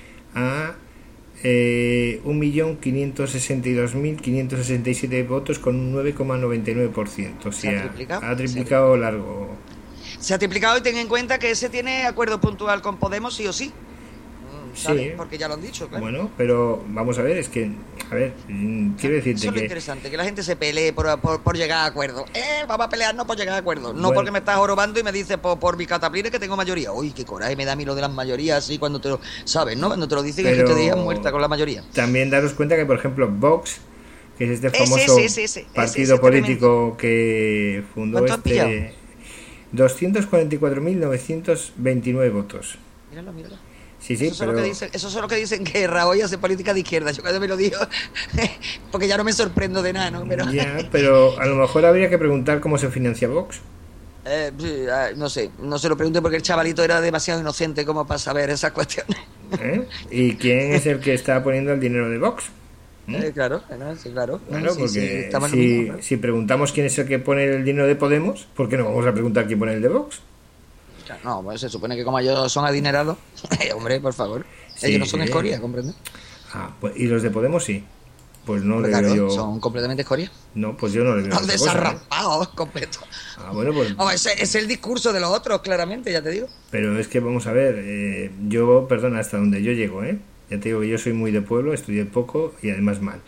a eh, un millón quinientos sesenta y dos mil quinientos sesenta y siete votos con un nueve coma noventa y nueve por ciento. O ¿Se ha sea, triplicado? ha triplicado largo. Se ha triplicado y ten en cuenta que ese tiene acuerdo puntual con Podemos sí o sí. Mm, ¿sabes? Sí. Porque ya lo han dicho, claro. Bueno, pero vamos a ver, es que, a ver, mm, quiero Eso decirte es lo que... interesante, que la gente se pelee por, por, por llegar a acuerdo. Eh, vamos a pelearnos por llegar a acuerdo. No Bueno. porque me estás jorobando y me dices por, por mi cataplines que tengo mayoría. Uy, qué coraje me da a mí lo de las mayorías así cuando te lo... ¿Sabes, no? Cuando te lo dicen es que Pero- te dejan muerta con la mayoría. También daros cuenta que, por ejemplo, Vox, que es este Ese, famoso ese, ese, ese, partido ese político que fundó ¿Cuánto han pillado? este, doscientos cuarenta y cuatro mil novecientos veintinueve votos. Míralo, míralo. Sí, sí, eso, son pero... lo que dicen, eso son lo que dicen que Rajoy hace política de izquierda. Yo cuando me lo digo, porque ya no me sorprendo de nada, ¿no? Pero, Ya, pero a lo mejor habría que preguntar cómo se financia Vox. eh, sí, ah, no sé, no se lo pregunte porque el chavalito era demasiado inocente como para saber esas cuestiones. ¿eh? ¿Y quién es el que está poniendo el dinero de Vox? ¿Mm? Eh, claro, eh, sí, claro. Claro, Sí, porque sí, estamos en si, lo mismo, claro. si preguntamos quién es el que pone el dinero de Podemos, ¿por qué no vamos a preguntar quién pone el de Vox? No, pues se supone que como ellos son adinerados, eh, hombre, por favor, Sí. ellos no son escoria, ¿comprendes? Ah, pues, ¿y los de Podemos sí? Pues no le Claro, veo yo... son completamente escoria. No, pues yo no le veo Los otra cosa, ¿eh? desarrapados, completo. Ah, bueno, pues... Vamos, ese es el discurso de los otros, claramente, ya te digo. Pero es que vamos a ver, eh, yo, perdona, hasta donde yo llego, ¿eh? Ya te digo que yo soy muy de pueblo, estudié poco y además mal.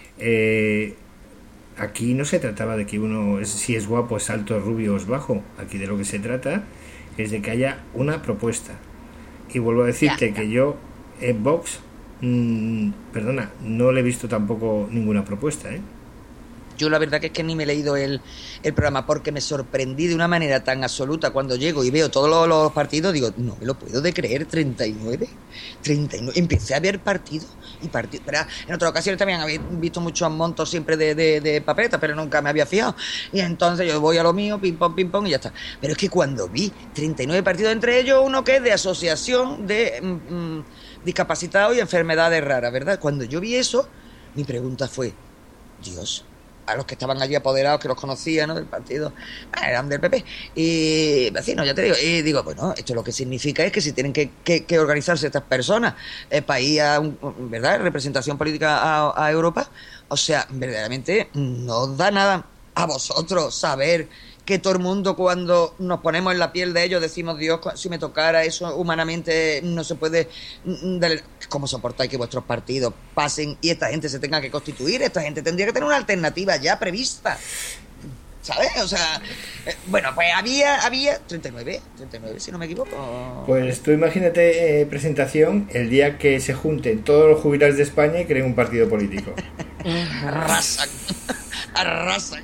Eh, aquí no se trataba de que uno, es- si es guapo, es alto, es rubio o es bajo. Aquí de lo que se trata es de que haya una propuesta. Y vuelvo a decirte Ya, ya. que yo en Vox, mm, perdona, no le he visto tampoco ninguna propuesta, ¿eh? Yo la verdad que es que ni me he leído el, el programa porque me sorprendí de una manera tan absoluta cuando llego y veo todos los, los partidos, digo, no me lo puedo de creer, treinta y nueve, treinta y nueve, empecé a ver partidos y partidos, pero en otras ocasiones también había visto muchos montos siempre de, de, de papeletas, pero nunca me había fijado, y entonces yo voy a lo mío, ping pong, ping pong y ya está. Pero es que cuando vi treinta y nueve partidos, entre ellos uno que es de asociación de mmm, discapacitados y enfermedades raras, ¿verdad? Cuando yo vi eso, mi pregunta fue, Dios, a los que estaban allí apoderados, que los conocía, ¿no?, del partido, eran del P P, y vecinos, ya te digo, y digo, bueno, esto lo que significa es que si tienen que, que, que organizarse estas personas eh, para ir a, un, ¿verdad?, representación política a, a Europa, o sea, verdaderamente no da nada a vosotros saber que todo el mundo, cuando nos ponemos en la piel de ellos, decimos, Dios, si me tocara eso humanamente, no se puede... ¿Cómo soportáis que vuestros partidos pasen y esta gente se tenga que constituir? Esta gente tendría que tener una alternativa ya prevista, ¿sabes? O sea, eh, bueno, pues había, había treinta y nueve, treinta y nueve, si no me equivoco. Pues tú imagínate, eh, presentación, el día que se junten todos los jubilados de España y creen un partido político. Arrasan, arrasan.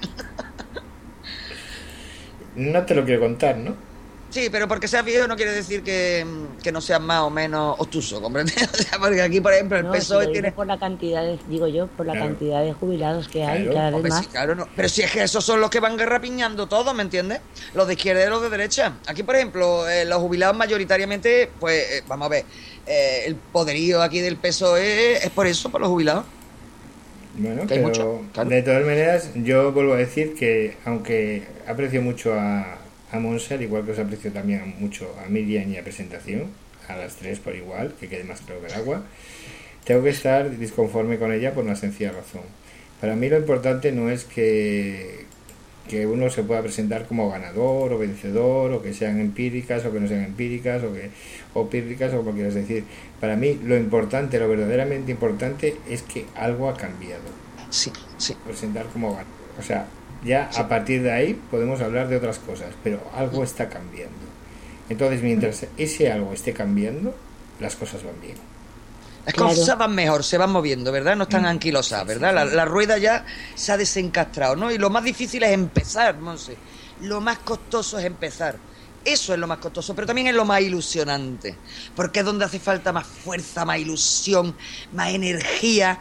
No te lo quiero contar, ¿no? Sí, pero porque seas viejo no quiere decir que, que no seas más o menos obtuso, ¿comprendes? O sea, porque aquí, por ejemplo, el no, P S O E si tiene... por la cantidad, de, digo yo, por la claro. cantidad de jubilados que hay, Claro. cada vez Hombre, más. sí, claro, no. Pero si es que esos son los que van garrapiñando todo, ¿me entiendes? Los de izquierda y los de derecha. Aquí, por ejemplo, eh, los jubilados mayoritariamente, pues, eh, vamos a ver, eh, el poderío aquí del P S O E es por eso, por los jubilados. Bueno, Que hay pero mucho, claro. de todas maneras, yo vuelvo a decir que, aunque aprecio mucho a, a Monse, al igual que os aprecio también mucho a Miriam y a Presentación, a las tres por igual, que quede más claro que el agua, tengo que estar disconforme con ella por una sencilla razón. Para mí lo importante no es que, que uno se pueda presentar como ganador o vencedor, o que sean empíricas o que no sean empíricas, o que o pírricas o como quieras decir. Para mí lo importante, lo verdaderamente importante es que algo ha cambiado. Sí, sí. Presentar como ganador. O sea, ya sí. A partir de ahí podemos hablar de otras cosas, pero algo está cambiando. Entonces, mientras ese algo esté cambiando, las cosas van bien. Las Claro. cosas van mejor, se van moviendo, ¿verdad? No están anquilosadas, ¿verdad? La, la rueda ya se ha desencastrado, ¿no? Y lo más difícil es empezar, Monse. Lo más costoso es empezar. Eso es lo más costoso, pero también es lo más ilusionante, porque es donde hace falta más fuerza, más ilusión, más energía.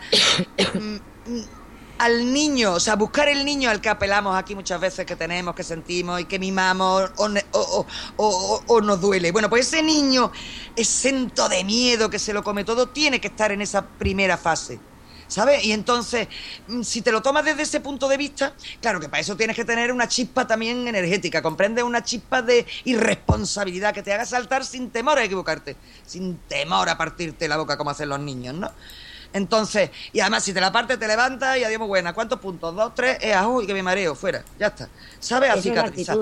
Al niño, o sea, buscar el niño al que apelamos aquí muchas veces, que tenemos, que sentimos y que mimamos o, o, o, o, o nos duele. Bueno, pues ese niño exento de miedo, que se lo come todo, tiene que estar en esa primera fase, ¿sabes? Y entonces, si te lo tomas desde ese punto de vista, claro que para eso tienes que tener una chispa también energética, ¿comprendes? Una chispa de irresponsabilidad que te haga saltar sin temor a equivocarte, sin temor a partirte la boca como hacen los niños, ¿no? Entonces, y además si te la partes te levantas y adiós muy buena. ¿Cuántos puntos? Dos, tres, eh, uy, que me mareo, fuera, ya está. ¿Sabes? A cicatrizar.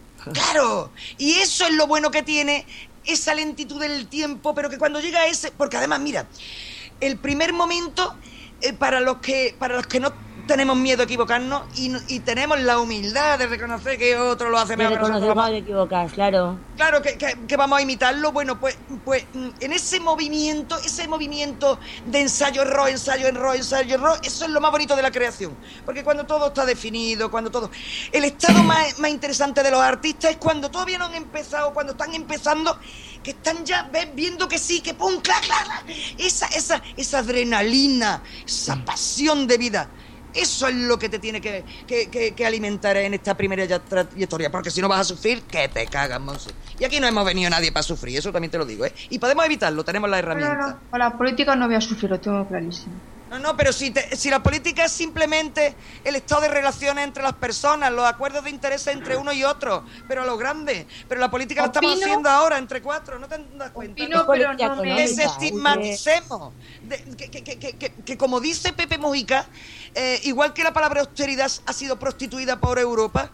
Claro, y eso es lo bueno que tiene esa lentitud del tiempo, pero que cuando llega a ese, porque además, mira, el primer momento, eh, para los que, para los que no tenemos miedo a equivocarnos y, y tenemos la humildad de reconocer que otro lo hace De mejor que reconocer nosotros, cuando te equivocas, claro. claro que, que, que vamos a imitarlo. Bueno, pues, pues en ese movimiento, ese movimiento de ensayo-error, ensayo-error, ensayo-error, eso es lo más bonito de la creación. Porque cuando todo está definido, cuando todo... El estado más, más interesante de los artistas es cuando todavía no han empezado, cuando están empezando, que están ya ves, viendo que sí, que pum, clac, clac, clac. Esa, esa, esa adrenalina, esa pasión de vida. Eso es lo que te tiene que, que, que, que alimentar en esta primera trayectoria, porque si no vas a sufrir, que te cagas, Monse. Y aquí no hemos venido nadie para sufrir, eso también te lo digo, ¿eh? Y podemos evitarlo, tenemos la herramienta. No, no, no, para la política no voy a sufrir, lo tengo clarísimo. No, no, pero si, te, si la política es simplemente el estado de relaciones entre las personas, los acuerdos de intereses entre uno y otro, pero a lo grande. Pero la política Opino, la estamos haciendo ahora entre cuatro, ¿no te das cuenta? Opino, pero no me... Desestigmaticemos. De, que, que, que, que, que como dice Pepe Mujica, eh, igual que la palabra austeridad ha sido prostituida por Europa,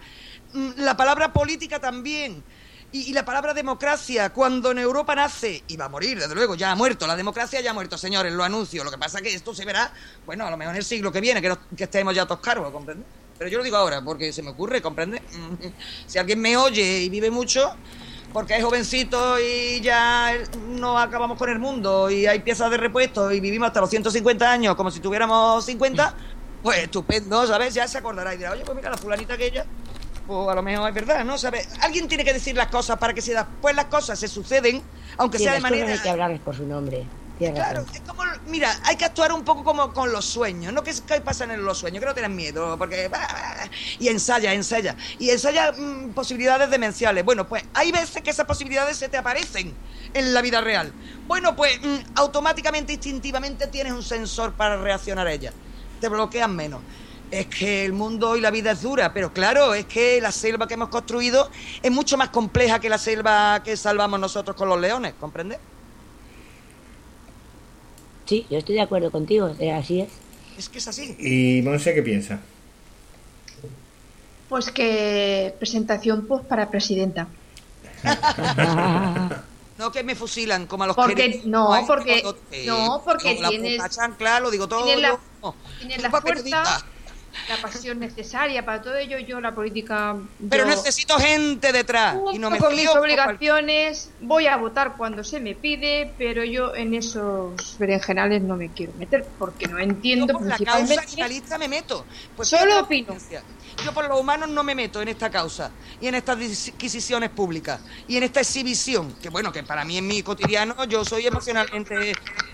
la palabra política también. Y, y la palabra democracia, cuando en Europa nace, y va a morir, desde luego, ya ha muerto, la democracia ya ha muerto, señores, lo anuncio. Lo que pasa es que esto se verá, bueno, a lo mejor en el siglo que viene, que, no, que estemos ya todos cargos, ¿comprendes? Pero yo lo digo ahora, porque se me ocurre, ¿comprendes? Si alguien me oye y vive mucho, porque es jovencito y ya no acabamos con el mundo, y hay piezas de repuesto, y vivimos hasta los ciento cincuenta años como si tuviéramos cincuenta, Pues estupendo, ¿sabes? Ya se acordará y dirá, oye, pues mira, la fulanita aquella, pues a lo mejor es verdad, ¿no? ¿Sabes? Alguien tiene que decir las cosas para que se da. Pues las cosas se suceden, aunque Sí, sea de las cosas manera... hay que hablarles por su nombre. Tienes Claro, razón. es como, mira, hay que actuar un poco como con los sueños, no que, que pasan en los sueños, que no tengan miedo, porque... Y ensaya, ensaya, y ensaya mmm, posibilidades demenciales. Bueno, pues hay veces que esas posibilidades se te aparecen en la vida real. Bueno, pues mmm, automáticamente, instintivamente tienes un sensor para reaccionar a ellas. Te bloquean menos. Es que el mundo y la vida es dura, pero claro, es que la selva que hemos construido es mucho más compleja que la selva que salvamos nosotros con los leones, ¿comprendes? Sí, yo estoy de acuerdo contigo, eh, así es. Es que es así. ¿Y Monse qué piensa? Pues que presentación pues para presidenta. No que me fusilan como a los Porque- queridos. no, Ay, porque- digo, eh, no, porque con la tienes- puta chancla, lo digo todo. tienes la- yo, no. tienes Soy la periodista. fuerza, la pasión necesaria para todo ello. Yo la política, Pero yo, necesito gente detrás. Y no junto me con mis fío como obligaciones, voy a votar cuando se me pide, pero yo en esos berenjenales no me quiero meter porque no cual- entiendo yo por la causa principalmente. animalista me meto. Pues Solo fíjate la opino. diferencia. Yo por los humanos no me meto en esta causa y en estas disquisiciones públicas y en esta exhibición, que bueno, que para mí en mi cotidiano yo soy emocionalmente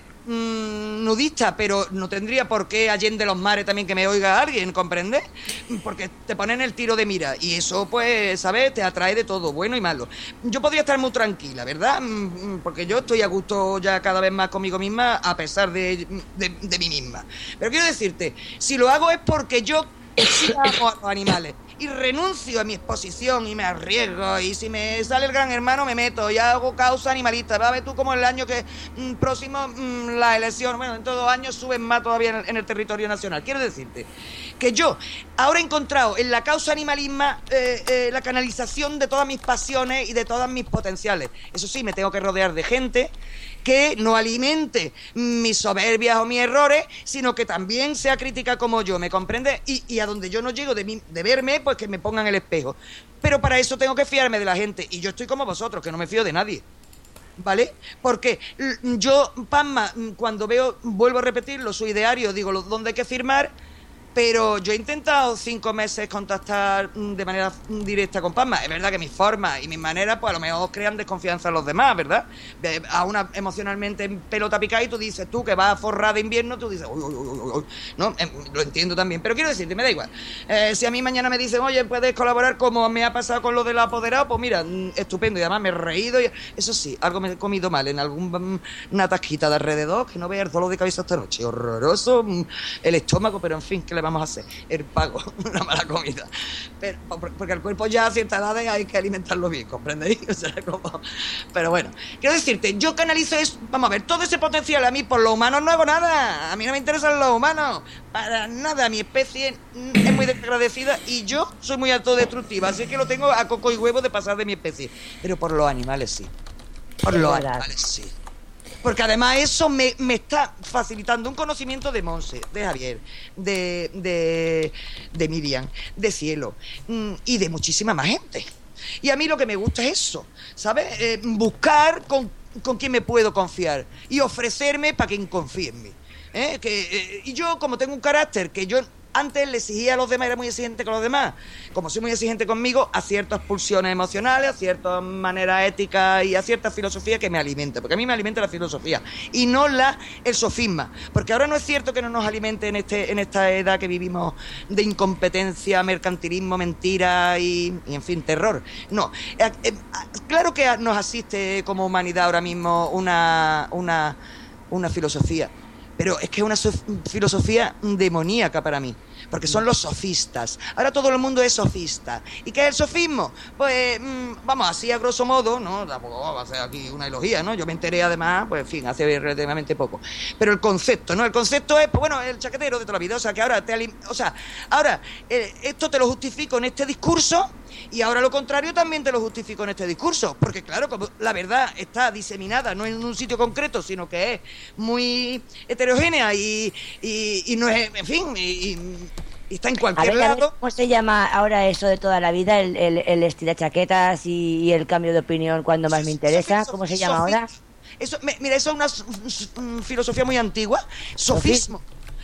mmm, nudista, pero no tendría por qué allende los mares también que me oiga alguien, ¿comprendes? Porque te ponen el tiro de mira y eso pues, ¿sabes? Te atrae de todo, bueno y malo. Yo podría estar muy tranquila, ¿verdad? Mm, Porque yo estoy a gusto ya cada vez más conmigo misma a pesar de, de, de mí misma. Pero quiero decirte, si lo hago es porque yo sí amo a los animales y renuncio a mi exposición y me arriesgo y si me sale el gran hermano me meto y hago causa animalista. Va a ver tú como el año que mm, próximo mm, la elección, bueno, en todos los años suben más todavía en el, en el territorio nacional. Quiero decirte que yo ahora he encontrado en la causa animalismo eh, eh, la canalización de todas mis pasiones y de todas mis potenciales. Eso sí, me tengo que rodear de gente que no alimente mis soberbias o mis errores, sino que también sea crítica como yo, ¿me comprende? Y, y a donde yo no llego de, mí, de verme, pues que me pongan el espejo. Pero para eso tengo que fiarme de la gente. Y yo estoy como vosotros, que no me fío de nadie. ¿Vale? Porque yo, Pasma, cuando veo, vuelvo a repetirlo, su ideario, digo, ¿dónde hay que firmar? Pero yo he intentado cinco meses contactar de manera directa con Pasma. Es verdad que mis formas y mis maneras, pues a lo mejor crean desconfianza a los demás, ¿verdad? A una emocionalmente en pelota picada y tú dices, tú que vas a forrar de invierno, tú dices, uy, uy, uy, uy, uy. No, eh, lo entiendo también. Pero quiero decirte, me da igual. Eh, si a mí mañana me dicen, oye, puedes colaborar como me ha pasado con lo del apoderado, pues mira, estupendo. Y además me he reído. Y... Eso sí, algo me he comido mal en alguna una tasquita de alrededor, que no veas el dolor de cabeza esta noche. Horroroso. El estómago, pero en fin, que le vamos a hacer el pago, una mala comida, pero, porque el cuerpo ya a cierta edad hay que alimentarlo bien, ¿comprendéis? O sea, como... Pero bueno, quiero decirte, yo canalizo eso, vamos a ver, todo ese potencial. A mí por los humanos no hago nada, a mí no me interesan los humanos para nada, mi especie es muy desagradecida y yo soy muy autodestructiva, así que lo tengo a coco y huevo de pasar de mi especie, pero por los animales sí, por Es los verdad. animales sí. Porque además eso me, me está facilitando un conocimiento de Monse, de Javier, de, de, de Miriam, de Cielo mm, y de muchísima más gente. Y a mí lo que me gusta es eso, ¿sabes? Eh, buscar con, con quién me puedo confiar y ofrecerme para quien confíe en mí. ¿eh? Que, eh, y yo, como tengo un carácter que yo antes le exigía a los demás, era muy exigente con los demás, como soy muy exigente conmigo, a ciertas pulsiones emocionales, a ciertas maneras éticas y a ciertas filosofías que me alimentan, porque a mí me alimenta la filosofía y no la el sofisma, porque ahora no es cierto que no nos alimente en este en esta edad que vivimos de incompetencia, mercantilismo, mentira y, y en fin, terror. No, eh, eh, claro que nos asiste como humanidad ahora mismo una una una filosofía, pero es que es una so- filosofía demoníaca para mí, porque son los sofistas. Ahora todo el mundo es sofista. ¿Y qué es el sofismo? Pues, mmm, vamos, así a grosso modo, ¿no? Tampoco va a ser aquí una elogía, ¿no? Yo me enteré además, pues, en fin, hace relativamente poco. Pero el concepto, ¿no? El concepto es, pues, bueno, el chaquetero de toda la vida. O sea, que ahora te alim- O sea, ahora, eh, esto te lo justifico en este discurso y ahora lo contrario también te lo justifico en este discurso. Porque, claro, como la verdad está diseminada, no en un sitio concreto, sino que es muy heterogénea y, y, y no es, en fin, y, y, y está en A cualquier ver, a ver, lado. ¿cómo se llama ahora eso de toda la vida? El, el, el estirachaquetas y, y el cambio de opinión cuando más me interesa. Sofi- ¿Cómo se sofi- llama ahora? Eso, me- mira, eso es una s- s- filosofía muy antigua. Sofismo.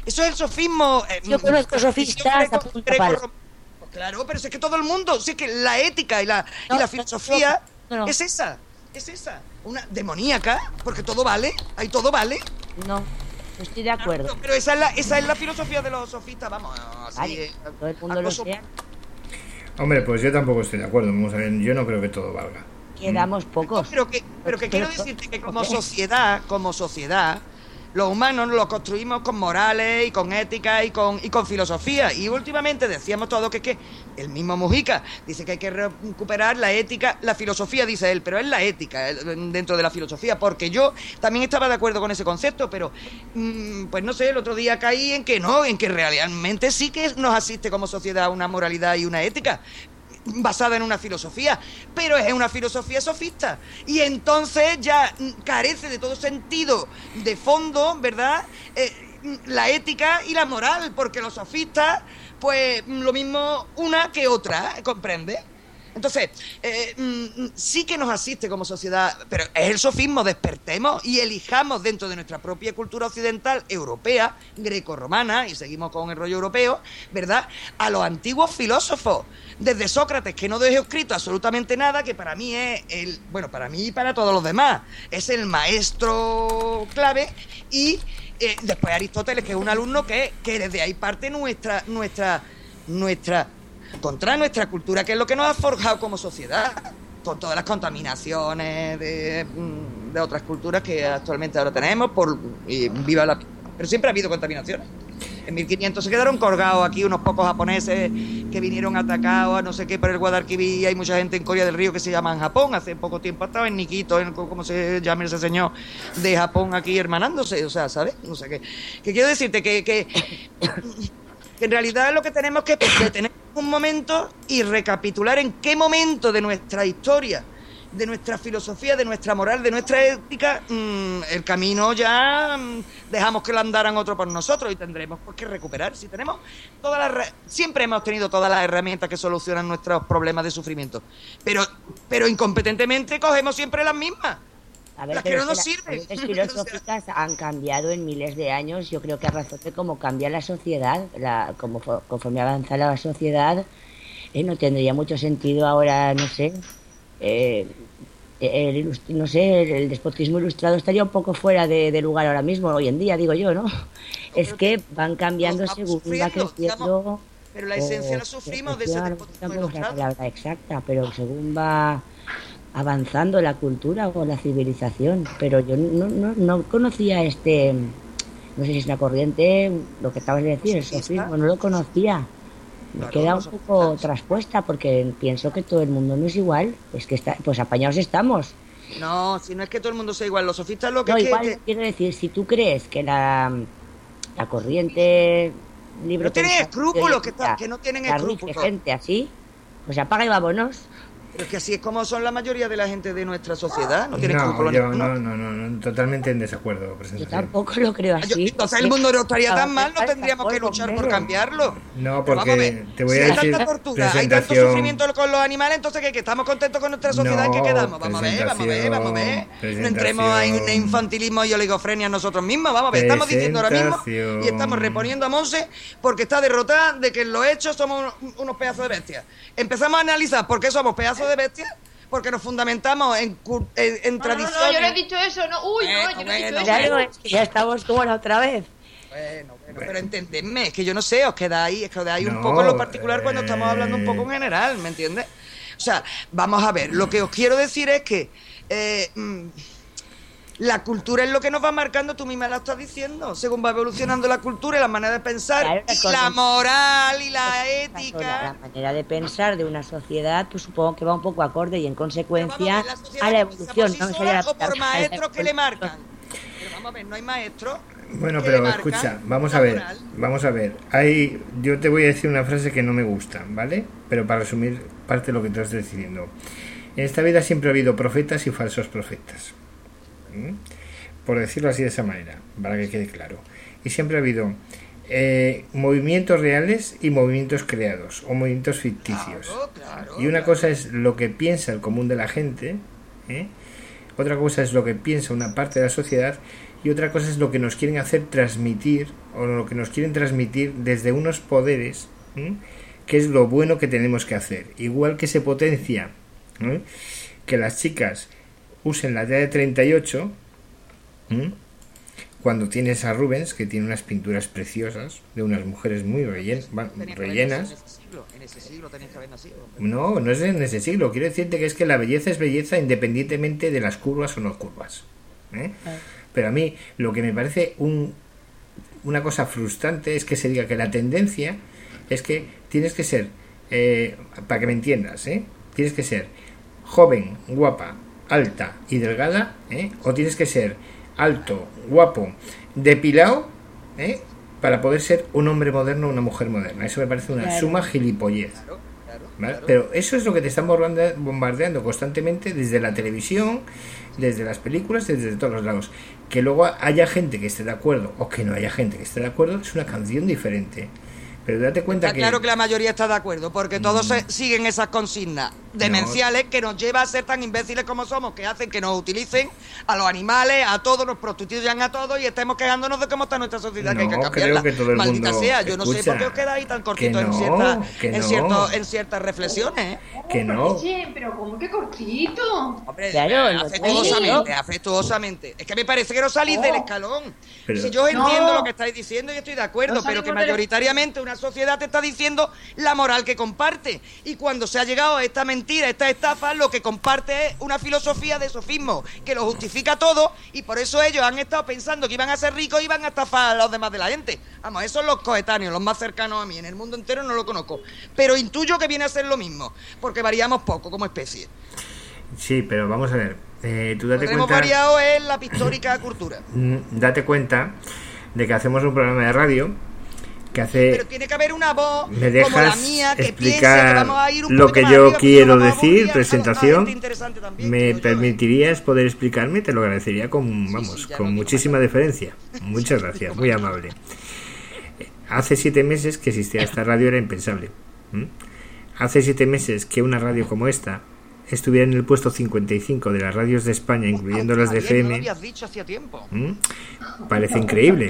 Eso es el sofismo. Eh, Yo conozco sofistas greco, a punta greco, pala. pues claro, pero es que todo el mundo, sí que la ética y la, No, y la no, filosofía no, no. es esa, es esa, una demoníaca, porque todo vale, ahí todo vale. No, no estoy de acuerdo. Claro, pero esa es la, esa es la filosofía de los sofistas, vamos, así, Vale, eh, todo el mundo lo acoso- sea. Hombre, pues yo tampoco estoy de acuerdo. Vamos a ver, yo no creo que todo valga. Quedamos pocos. Pero que, pero que quiero Pero- decirte que como ok. sociedad, como sociedad, los humanos lo construimos con morales y con ética y con, y con filosofía. Y últimamente decíamos todo que, que el mismo Mujica dice que hay que recuperar la ética, la filosofía, dice él, pero es la ética eh, dentro de la filosofía, porque yo también estaba de acuerdo con ese concepto, pero mm, pues no sé, el otro día caí en que no, en que realmente sí que nos asiste como sociedad una moralidad y una ética basada en una filosofía, pero es una filosofía sofista y entonces ya mm, carece de todo sentido de fondo, ¿verdad? Eh, mm, la ética y la moral, porque los sofistas, pues mm, lo mismo una que otra, ¿comprende? Entonces, eh, mm, sí que nos asiste como sociedad, pero es el sofismo, despertemos y elijamos dentro de nuestra propia cultura occidental, europea, greco-romana, y seguimos con el rollo europeo, ¿verdad? A los antiguos filósofos, desde Sócrates, que no dejó escrito absolutamente nada, que para mí es el, bueno, para mí y para todos los demás, es el maestro clave, y eh, después Aristóteles, que es un alumno que, que desde ahí parte nuestra, nuestra, nuestra contra nuestra cultura, que es lo que nos ha forjado como sociedad, con todas las contaminaciones de, de otras culturas que actualmente ahora tenemos, por y viva la, pero siempre ha habido contaminaciones. En mil quinientos se quedaron colgados aquí unos pocos japoneses que vinieron atacados a no sé qué por el Guadalquivir, y hay mucha gente en Corea del Río que se llama en Japón. Hace poco tiempo estaba en Nikito, en, ¿cómo se llama ese señor de Japón aquí hermanándose? O sea, ¿sabes? No sé qué. Que quiero decirte que, que, que en realidad lo que tenemos que tener un momento y recapitular en qué momento de nuestra historia, de nuestra filosofía, de nuestra moral, de nuestra ética, mmm, el camino ya mmm, dejamos que lo andaran otro por nosotros, y tendremos pues, que recuperar. Si tenemos todas las re- siempre hemos tenido todas las herramientas que solucionan nuestros problemas de sufrimiento, pero pero incompetentemente cogemos siempre las mismas. A ver, Las que pero no nos las sirven. corrientes filosóficas han cambiado en miles de años. Yo creo que a razón de cómo cambia la sociedad, la, como fo- conforme avanza la sociedad, eh, no tendría mucho sentido ahora, no sé, eh, el, ilust- no sé, el, el despotismo ilustrado estaría un poco fuera de, de lugar ahora mismo, hoy en día, digo yo, ¿no? Es que van cambiando Vamos según va sufriendo, creciendo. digamos, pero la esencia la sufrimos de ese efectivamente, despotismo tampoco es la ilustrado. palabra exacta, pero según va avanzando la cultura o la civilización. Pero yo no, no, no conocía este, no sé si es una corriente, lo que acabas de decir, el sofismo, no lo conocía. Me Claro, queda un los poco sofistas. traspuesta porque pienso que todo el mundo no es igual. Es que está, pues apañados estamos. No, si no es que todo el mundo sea igual, los sofistas lo que No, es que- igual que quiero decir, si tú crees que la, la corriente libre no tienen pensadora escrúpulos, que, teórica está- que no tienen la rige escrúpulos. gente así, pues apaga y vámonos. Pero es que así es como son la mayoría de la gente de nuestra sociedad, no tienen No, escrúpulos yo ninguno. no, no, no, no, totalmente en desacuerdo, Yo presentación. tampoco lo creo Yo- así. entonces el mundo no estaría tan mal, no Avanzar tendríamos que por luchar por menos. cambiarlo. No, Pero vamos a ver, porque te voy si a hay decir, tanta tortura, hay tanto presentación- sufrimiento con los animales, entonces ¿qué? ¿Que estamos contentos con nuestra sociedad? ¿En qué No, quedamos? Vamos a ver, vamos a ver, vamos a ver. No entremos en presentación. infantilismo y oligofrenia nosotros mismos, vamos a ver. Estamos diciendo ahora mismo Presentación. y estamos reponiendo a Monse porque está derrotada de que en los hechos somos unos, unos pedazos de bestias. Empezamos a analizar por qué somos pedazos de bestias, porque nos fundamentamos en, cu- en, en No, no, tradiciones. no, yo no he dicho eso, no. Uy, no, yo no he Bueno, dicho eso. Claro, es que ya estamos como la otra vez. Bueno, bueno, pero entendedme, es que yo no sé, os quedáis, es que os quedáis un No, poco en lo particular cuando eh. estamos hablando un poco en general, ¿me entiendes? O sea, vamos a ver, lo que os quiero decir es que eh, mm, la cultura es lo que nos va marcando, tú misma la estás diciendo, según va evolucionando la cultura y la manera de pensar, Claro, y con- la moral y la La ética. manera de pensar de una sociedad, pues supongo que va un poco acorde y en Pero vamos consecuencia ver, la sociedad a la que evolución. piensa No me por sí salía la sola o por palabra, maestros que le evolución. marcan. Pero vamos a ver, no hay maestros. Bueno, que pero le marcan escucha, vamos la a ver, moral. vamos a ver. Hay, yo te voy a decir una frase que no me gusta, ¿vale? Pero para resumir parte de lo que tú estás diciendo. En esta vida siempre ha habido profetas y falsos profetas. ¿Mm? Por decirlo así de esa manera, para que quede claro. Y siempre ha habido eh, movimientos reales y movimientos creados, o movimientos ficticios. Claro, claro, Y una claro. cosa es lo que piensa el común de la gente, ¿eh? otra cosa es lo que piensa una parte de la sociedad y otra cosa es lo que nos quieren hacer transmitir o lo que nos quieren transmitir desde unos poderes, ¿eh? Que es lo bueno que tenemos que hacer. Igual que se potencia, ¿eh? Que las chicas usen la talla de treinta y ocho, ¿eh? Cuando tienes a Rubens, que tiene unas pinturas preciosas de unas mujeres muy rellen, rellenas. En ese siglo, en ese siglo tenías que haber nacido. No, no es en ese siglo. Quiero decirte que es que la belleza es belleza independientemente de las curvas o no curvas, ¿eh? Pero a mí lo que me parece un, una cosa frustrante es que se diga que la tendencia es que tienes que ser, eh, para que me entiendas, ¿eh? Tienes que ser joven, guapa, alta y delgada, ¿eh? O tienes que ser alto, guapo, depilado, ¿eh? Para poder ser un hombre moderno o una mujer moderna. Eso me parece una claro. suma gilipollez. Claro, claro, ¿vale? Claro. Pero eso es lo que te están bombardeando constantemente desde la televisión, desde las películas, desde todos los lados. Que luego haya gente que esté de acuerdo o que no haya gente que esté de acuerdo es una canción diferente. Pero date cuenta está que... claro que la mayoría está de acuerdo, porque todos mm. siguen esas consignas demenciales no. que nos lleva a ser tan imbéciles como somos, que hacen que nos utilicen a los animales, a todos, nos prostituyan a todos y estemos quejándonos de cómo está nuestra sociedad, no, que hay que cambiarla. Creo que todo el Maldita mundo... sea, yo no Escucha, sé por qué os quedáis tan cortitos no, en, cierta, en, no. cierto, en ciertas reflexiones. Que no. Oye, pero ¿cómo que cortito? Hombre, claro, afectuosamente, afectuosamente. Es que me parece que no salís oh. del escalón. Pero, si yo entiendo no. lo que estáis diciendo y estoy de acuerdo, no pero que mayoritariamente una sociedad te está diciendo la moral que comparte. Y cuando se ha llegado a esta mentira, a esta estafa, lo que comparte es una filosofía de sofismo que lo justifica todo, y por eso ellos han estado pensando que iban a ser ricos y iban a estafar a los demás de la gente. Vamos, esos son los coetáneos, los más cercanos a mí. En el mundo entero no lo conozco, pero intuyo que viene a ser lo mismo, porque variamos poco como especie. Sí, pero vamos a ver, eh, tú date lo que hemos cuenta... variado es la pictórica cultura. Date cuenta de que hacemos un programa de radio que hace... Pero tiene que haber una voz ¿Me dejas como la mía que piense que vamos a ir un lo poquito que yo arriba, quiero vamos a decir, a presentación? También, ¿Me yo, permitirías eh. poder explicarme? Te lo agradecería con, sí, vamos, sí, con muchísima deferencia. Muchas gracias, muy amable. Hace siete meses que existía esta radio era impensable. ¿Mm? Hace siete meses que una radio como esta estuviera en el puesto cincuenta y cinco de las radios de España, incluyendo las de F M. No lo habías dicho hacía tiempo. ¿Mm? Parece increíble.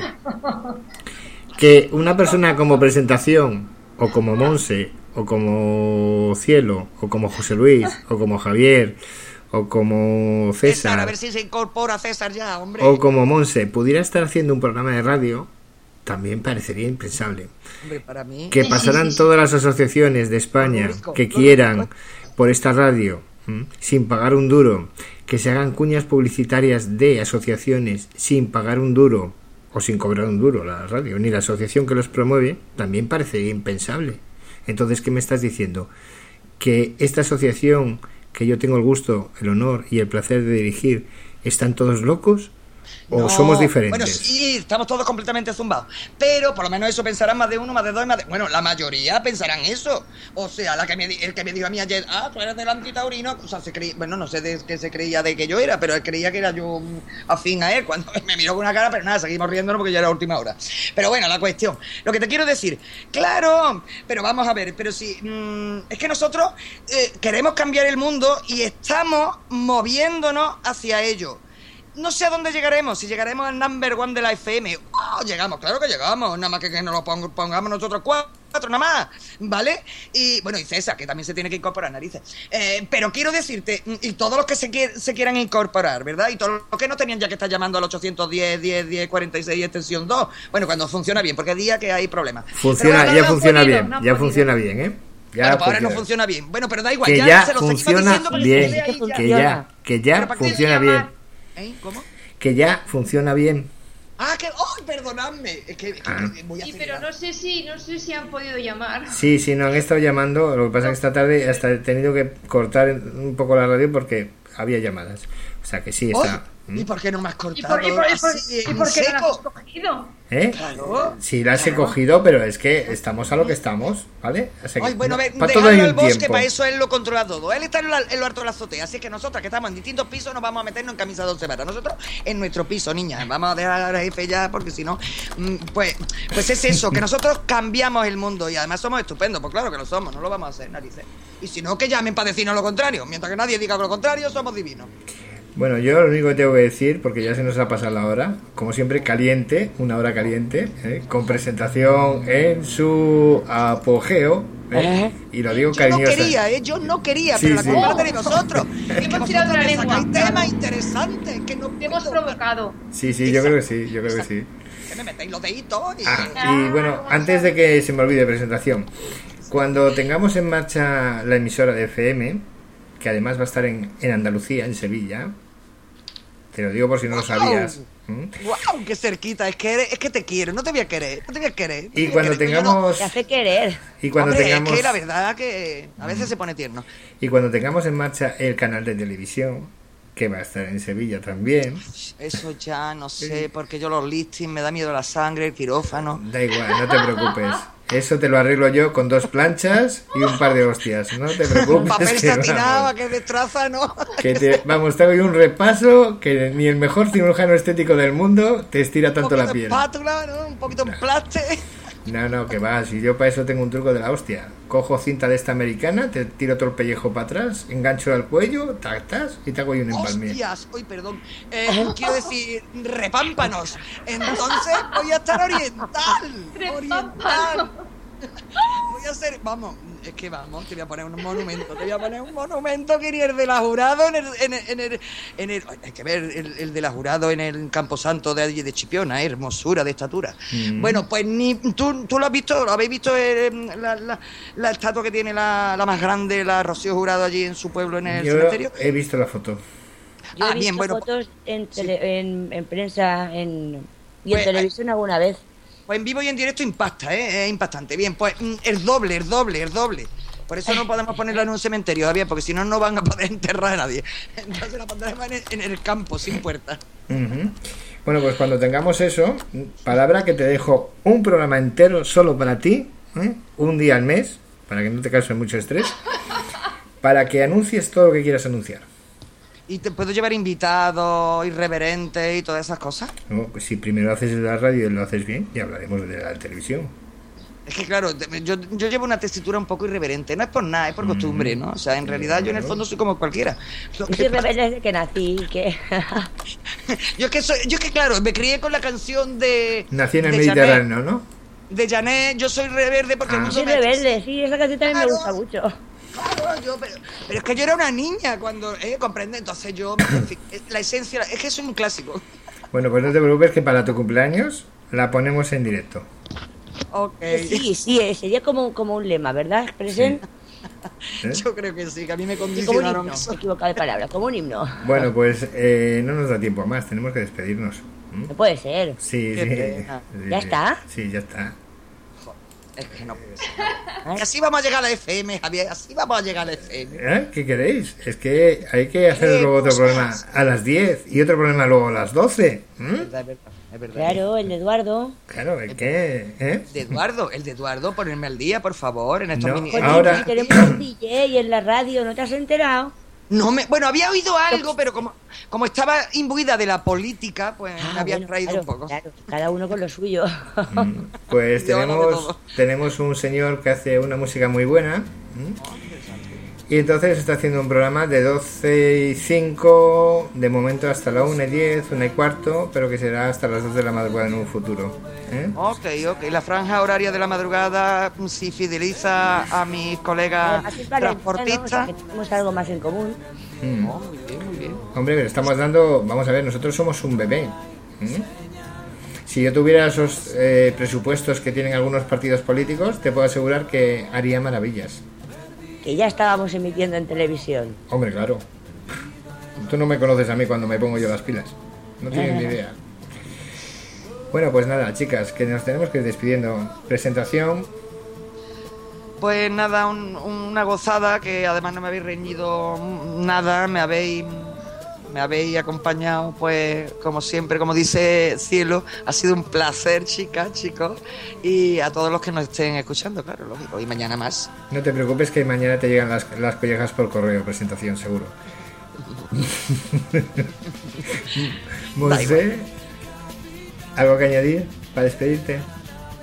Que una persona como Presentación, o como Monse, o como Cielo, o como José Luis, o como Javier, o como César, César, a ver si se incorpora César ya, hombre. o como Monse, pudiera estar haciendo un programa de radio, también parecería impensable. Hombre, para mí... Que pasaran todas las asociaciones de España que quieran por esta radio, ¿m? sin pagar un duro, que se hagan cuñas publicitarias de asociaciones sin pagar un duro o sin cobrar un duro la radio, ni la asociación que los promueve, también parecería impensable. Entonces, ¿qué me estás diciendo? ¿Que esta asociación que yo tengo el gusto, el honor y el placer de dirigir, están todos locos? ¿O no, somos diferentes? Bueno, sí, estamos todos completamente zumbados. Pero por lo menos eso pensarán más de uno, más de dos, más de... Bueno, la mayoría pensarán eso. O sea, la que me, el que me dijo a mí ayer, ah, tú eres del antitaurino. O sea, se creía... Bueno, no sé de qué se creía de que yo era, pero él creía que era yo afín a él. Cuando me miró con una cara, pero nada, seguimos riéndonos porque ya era última hora. Pero bueno, la cuestión. Lo que te quiero decir, claro, pero vamos a ver, pero si... Mmm, es que nosotros eh, queremos cambiar el mundo y estamos moviéndonos hacia ello. No sé a dónde llegaremos, si llegaremos al number one de la F M. Oh, llegamos, claro que llegamos, nada más que, que nos lo pong, pongamos nosotros cuatro, nada más, ¿vale? Y bueno, y César, que también se tiene que incorporar, narices. Eh, pero quiero decirte, y todos los que se, se quieran incorporar, ¿verdad? Y todos los que no tenían ya que estar llamando al ochocientos diez, diez, diez, cuarenta y seis, extensión dos. Bueno, cuando funciona bien, porque hay días que hay problemas. Funciona, bueno, ya funciona podido, bien, no ya funciona bien, ¿eh? Ya bueno, pues ahora no funciona bien. Bueno, pero da igual, que ya, ya se lo funciona diciendo bien, que ya, que ya funciona bien. ¿Eh? ¿Cómo? Que ya funciona bien. Ah, que... ¡Oh, perdonadme! Es que, es que ah. voy a sí, pero no sé si no sé si han podido llamar. Sí, sí, no han estado llamando. Lo que pasa es que esta tarde hasta he tenido que cortar un poco la radio porque había llamadas. O sea que sí está... ¿Mm? ¿Y por qué no me has cortado? ¿Y por, y por, así, ¿y por qué no las has cogido? ¿Eh? Claro. Sí, las claro. he cogido, pero es que estamos a lo que estamos, ¿vale? O sea que, Ay, bueno, no, para dejarlo al boss, que para eso él lo controla todo. Él está en, la, en lo alto de la azotea, así que nosotras que estamos en distintos pisos nos vamos a meternos en camisa de once varas. Nosotros en nuestro piso, niña. Vamos a dejar a la jefe ya, porque si no... Pues, pues es eso, que nosotros cambiamos el mundo y además somos estupendos. Pues claro que lo somos, no lo vamos a hacer, narices. Y si no, que llamen para decirnos lo contrario. Mientras que nadie diga lo contrario, somos divinos. Bueno, yo lo único que tengo que decir, porque ya se nos ha pasado la hora, como siempre caliente, una hora caliente, ¿eh? Con presentación en su apogeo, ¿eh? Y lo digo yo cariñosa. no quería, ¿eh? Yo no quería, Sí, pero la sí. culpa la tenéis vosotros. Es que Hemos tirado vosotros la me lengua. sacáis temas interesantes, que no Te hemos puedo. provocado. Sí, sí, yo creo que sí, yo creo que sí. Que me metéis los deditos y... Ah, y bueno, antes de que se me olvide presentación, cuando tengamos en marcha la emisora de F M, que además va a estar en, en Andalucía, en Sevilla, te lo digo por si no lo sabías. ¿Mm? ¡Guau! ¡Qué cerquita! Es que, eres- es que te quiero, no te voy a querer, no te voy a querer. no te Y voy a cuando querer, yo no- tengamos Te hace querer. y cuando Hombre, tengamos es que la verdad que a veces se pone tierno. y cuando tengamos en marcha el canal de televisión, que va a estar en Sevilla también, Eso ya no sé, porque yo los listings me da miedo la sangre, el quirófano. da igual, no te preocupes. Eso te lo arreglo yo con dos planchas y un par de hostias. No te preocupes. Un papel que satinado vamos. que destraza, ¿no? Que te, vamos, te doy un repaso que ni el mejor cirujano estético del mundo te estira Un tanto la poquito de piel. espátula, ¿no? Un poquito en plaste. No, no, que va, si yo para eso tengo un truco de la hostia. Cojo cinta de esta americana, te tiro todo el pellejo para atrás, engancho al cuello, tac, tac, y te hago ahí un empalme. Hostias, uy, perdón. Eh, quiero decir, repámpanos. Entonces voy a estar oriental. Oriental. Voy a hacer, vamos, es que vamos, te voy a poner un monumento, te voy a poner un monumento, quería el de la Jurado en el, en el, en el, en el- hay que ver el, el de la Jurado en el Camposanto de allí de Chipiona, eh, hermosura de estatura. Mm. Bueno, pues ni tú, tú lo has visto, lo habéis visto eh, la, la, la estatua que tiene la, la más grande, la Rocío Jurado allí en su pueblo en el Yo cementerio. he visto la foto. Yo Ah, he visto bien, bueno, fotos en, tele- en, en prensa en, y en Pues, televisión alguna vez. Pues en vivo y en directo impacta, ¿eh? Es impactante. Bien, pues mm, el doble, el doble, el doble. Por eso no podemos ponerla en un cementerio, Javier, porque si no, no van a poder enterrar a nadie. Entonces la pondremos en el, en el campo, sin puerta. Ujú. Bueno, pues cuando tengamos eso, palabra que te dejo un programa entero solo para ti, ¿eh? Un día al mes, para que no te cause mucho estrés, para que anuncies todo lo que quieras anunciar. Y te puedo llevar invitados, irreverentes y todas esas cosas. No, pues si primero haces la radio y lo haces bien, ya hablaremos de la televisión. Es que claro, te- yo, yo llevo una tesitura un poco irreverente. No es por nada, es por costumbre, ¿no? O sea, en realidad yo en el fondo soy como cualquiera. Lo Yo que soy pasa- rebelde desde que nací, que yo es que soy, yo es que claro, me crié con la canción de... Nací en el de Mediterráneo, ¿no? Janet, de Janet, yo soy rebelde porque Ah. el mundo soy me- rebelde, sí, esa canción también me Claro. gusta mucho. Claro, yo, pero, pero es que yo era una niña cuando, ¿eh? ¿Comprende? Entonces yo, en fin, la esencia, es que soy un clásico. Bueno, pues no te preocupes que para tu cumpleaños la ponemos en directo. Ok. Sí, sí, eh, sería como, como un lema, ¿verdad? Expresen. ¿Eh? Yo creo que sí, que a mí me Sí, como un condicionaron himno, eso. me he equivocado de palabra, como un himno. Bueno, pues eh, no nos da tiempo a más, tenemos que despedirnos. ¿Mm? No puede ser. Sí, Qué sí. pena. Sí, ¿Ya sí. está? Sí, ya está. Es que no puede ser. Y así vamos a llegar a la F M, Javier, así vamos a llegar a la F M. ¿Eh? ¿Qué queréis? Es que hay que hacer ¿Qué luego otro cosas? programa a las diez y otro programa luego a las doce. ¿Mm? Es verdad, es verdad, es verdad. Claro, el de Eduardo. Claro, ¿el qué? ¿Eh? De Eduardo, el de Eduardo, ponerme al día, por favor, en estos No, mini... Pues ahora- sí, tenemos un D J en la radio, ¿no te has enterado? No me, bueno, había oído algo, pero como, como estaba imbuida de la política, pues me había Ah, bueno, traído claro, un poco. claro, cada uno con lo suyo. Mm, Pues Yo hablo de tenemos, todo. tenemos un señor que hace una música muy buena. ¿Mm? Y entonces está haciendo un programa de doce y cinco, de momento hasta la una y diez, una y cuarto, pero que será hasta las dos de la madrugada en un futuro. ¿eh? Ok, ok. La franja horaria de la madrugada, si fideliza a mis colegas Además es valenciano, o sea, transportistas. que tenemos algo más en común. Mm. Oh, muy bien, muy bien. Hombre, pero estamos dando, vamos a ver, nosotros somos un bebé. ¿Mm? Si yo tuviera esos eh, presupuestos que tienen algunos partidos políticos, te puedo asegurar que haría maravillas. Que ya estábamos emitiendo en televisión. Hombre, claro. Tú no me conoces a mí cuando me pongo yo las pilas. No tienes ni idea. Bueno, pues nada, chicas, que nos tenemos que ir despidiendo. Presentación. Pues nada, un- una gozada que además no me habéis reñido nada, me habéis me habéis acompañado, pues como siempre, como dice Cielo, ha sido un placer, chicas, chicos, y a todos los que nos estén escuchando, claro, lógico, y mañana más. No te preocupes que mañana te llegan las, las collejas por correo, presentación, seguro. Monse, ¿algo que añadir para despedirte?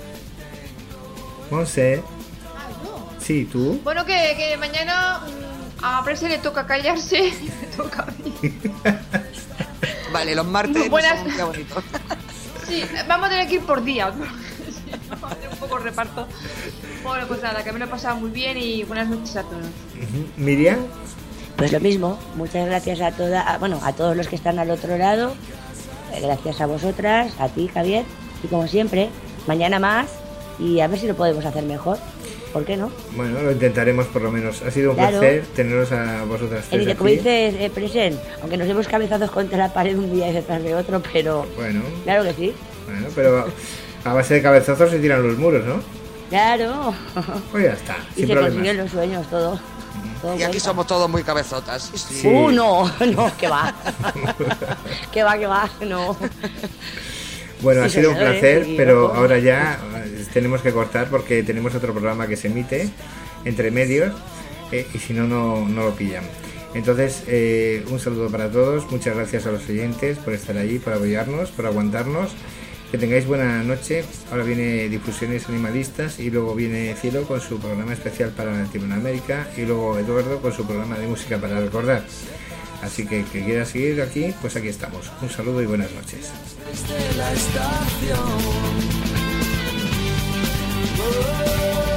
Monse. Sí, tú. Bueno, que, que mañana mm, a Prese le toca callarse y me toca a mí. Vale, los martes Buenas... no son muy bonitos. Sí, vamos a tener que ir por día. Sí, vamos a hacer un poco reparto. Bueno, pues nada, que me lo he pasado muy bien y buenas noches a todos. Miriam. Pues lo mismo, muchas gracias a toda, a, bueno, a todos los que están al otro lado, eh, gracias a vosotras, a ti, Javier, y como siempre, mañana más y a ver si lo podemos hacer mejor. ¿Por qué no? Bueno, lo intentaremos por lo menos. Ha sido un claro. placer teneros a vosotras tres El, aquí. como dices, eh, Presen, aunque nos hemos cabezazos contra la pared un día y detrás de otro, pero... Bueno. Claro que sí. Bueno, pero a base de cabezazos se tiran los muros, ¿no? Claro. Pues ya está, y sin se problemas. consiguen los sueños, todo. todo Y aquí cuenta. somos todos muy cabezotas. Sí. Sí. Uh, no, no, que va. que va, que va, no. Bueno, Sí, ha sido un señores, placer, sí, pero loco. ahora ya eh, tenemos que cortar porque tenemos otro programa que se emite entre medios eh, y si no, no no lo pillan. Entonces, eh, un saludo para todos, muchas gracias a los oyentes por estar allí, por apoyarnos, por aguantarnos. Que tengáis buena noche. Ahora viene Difusiones Animalistas y luego viene Cielo con su programa especial para Latinoamérica y luego Eduardo con su programa de música para recordar. Así que que quiera seguir aquí, pues aquí estamos. Un saludo y buenas noches. Desde la estación. Oh,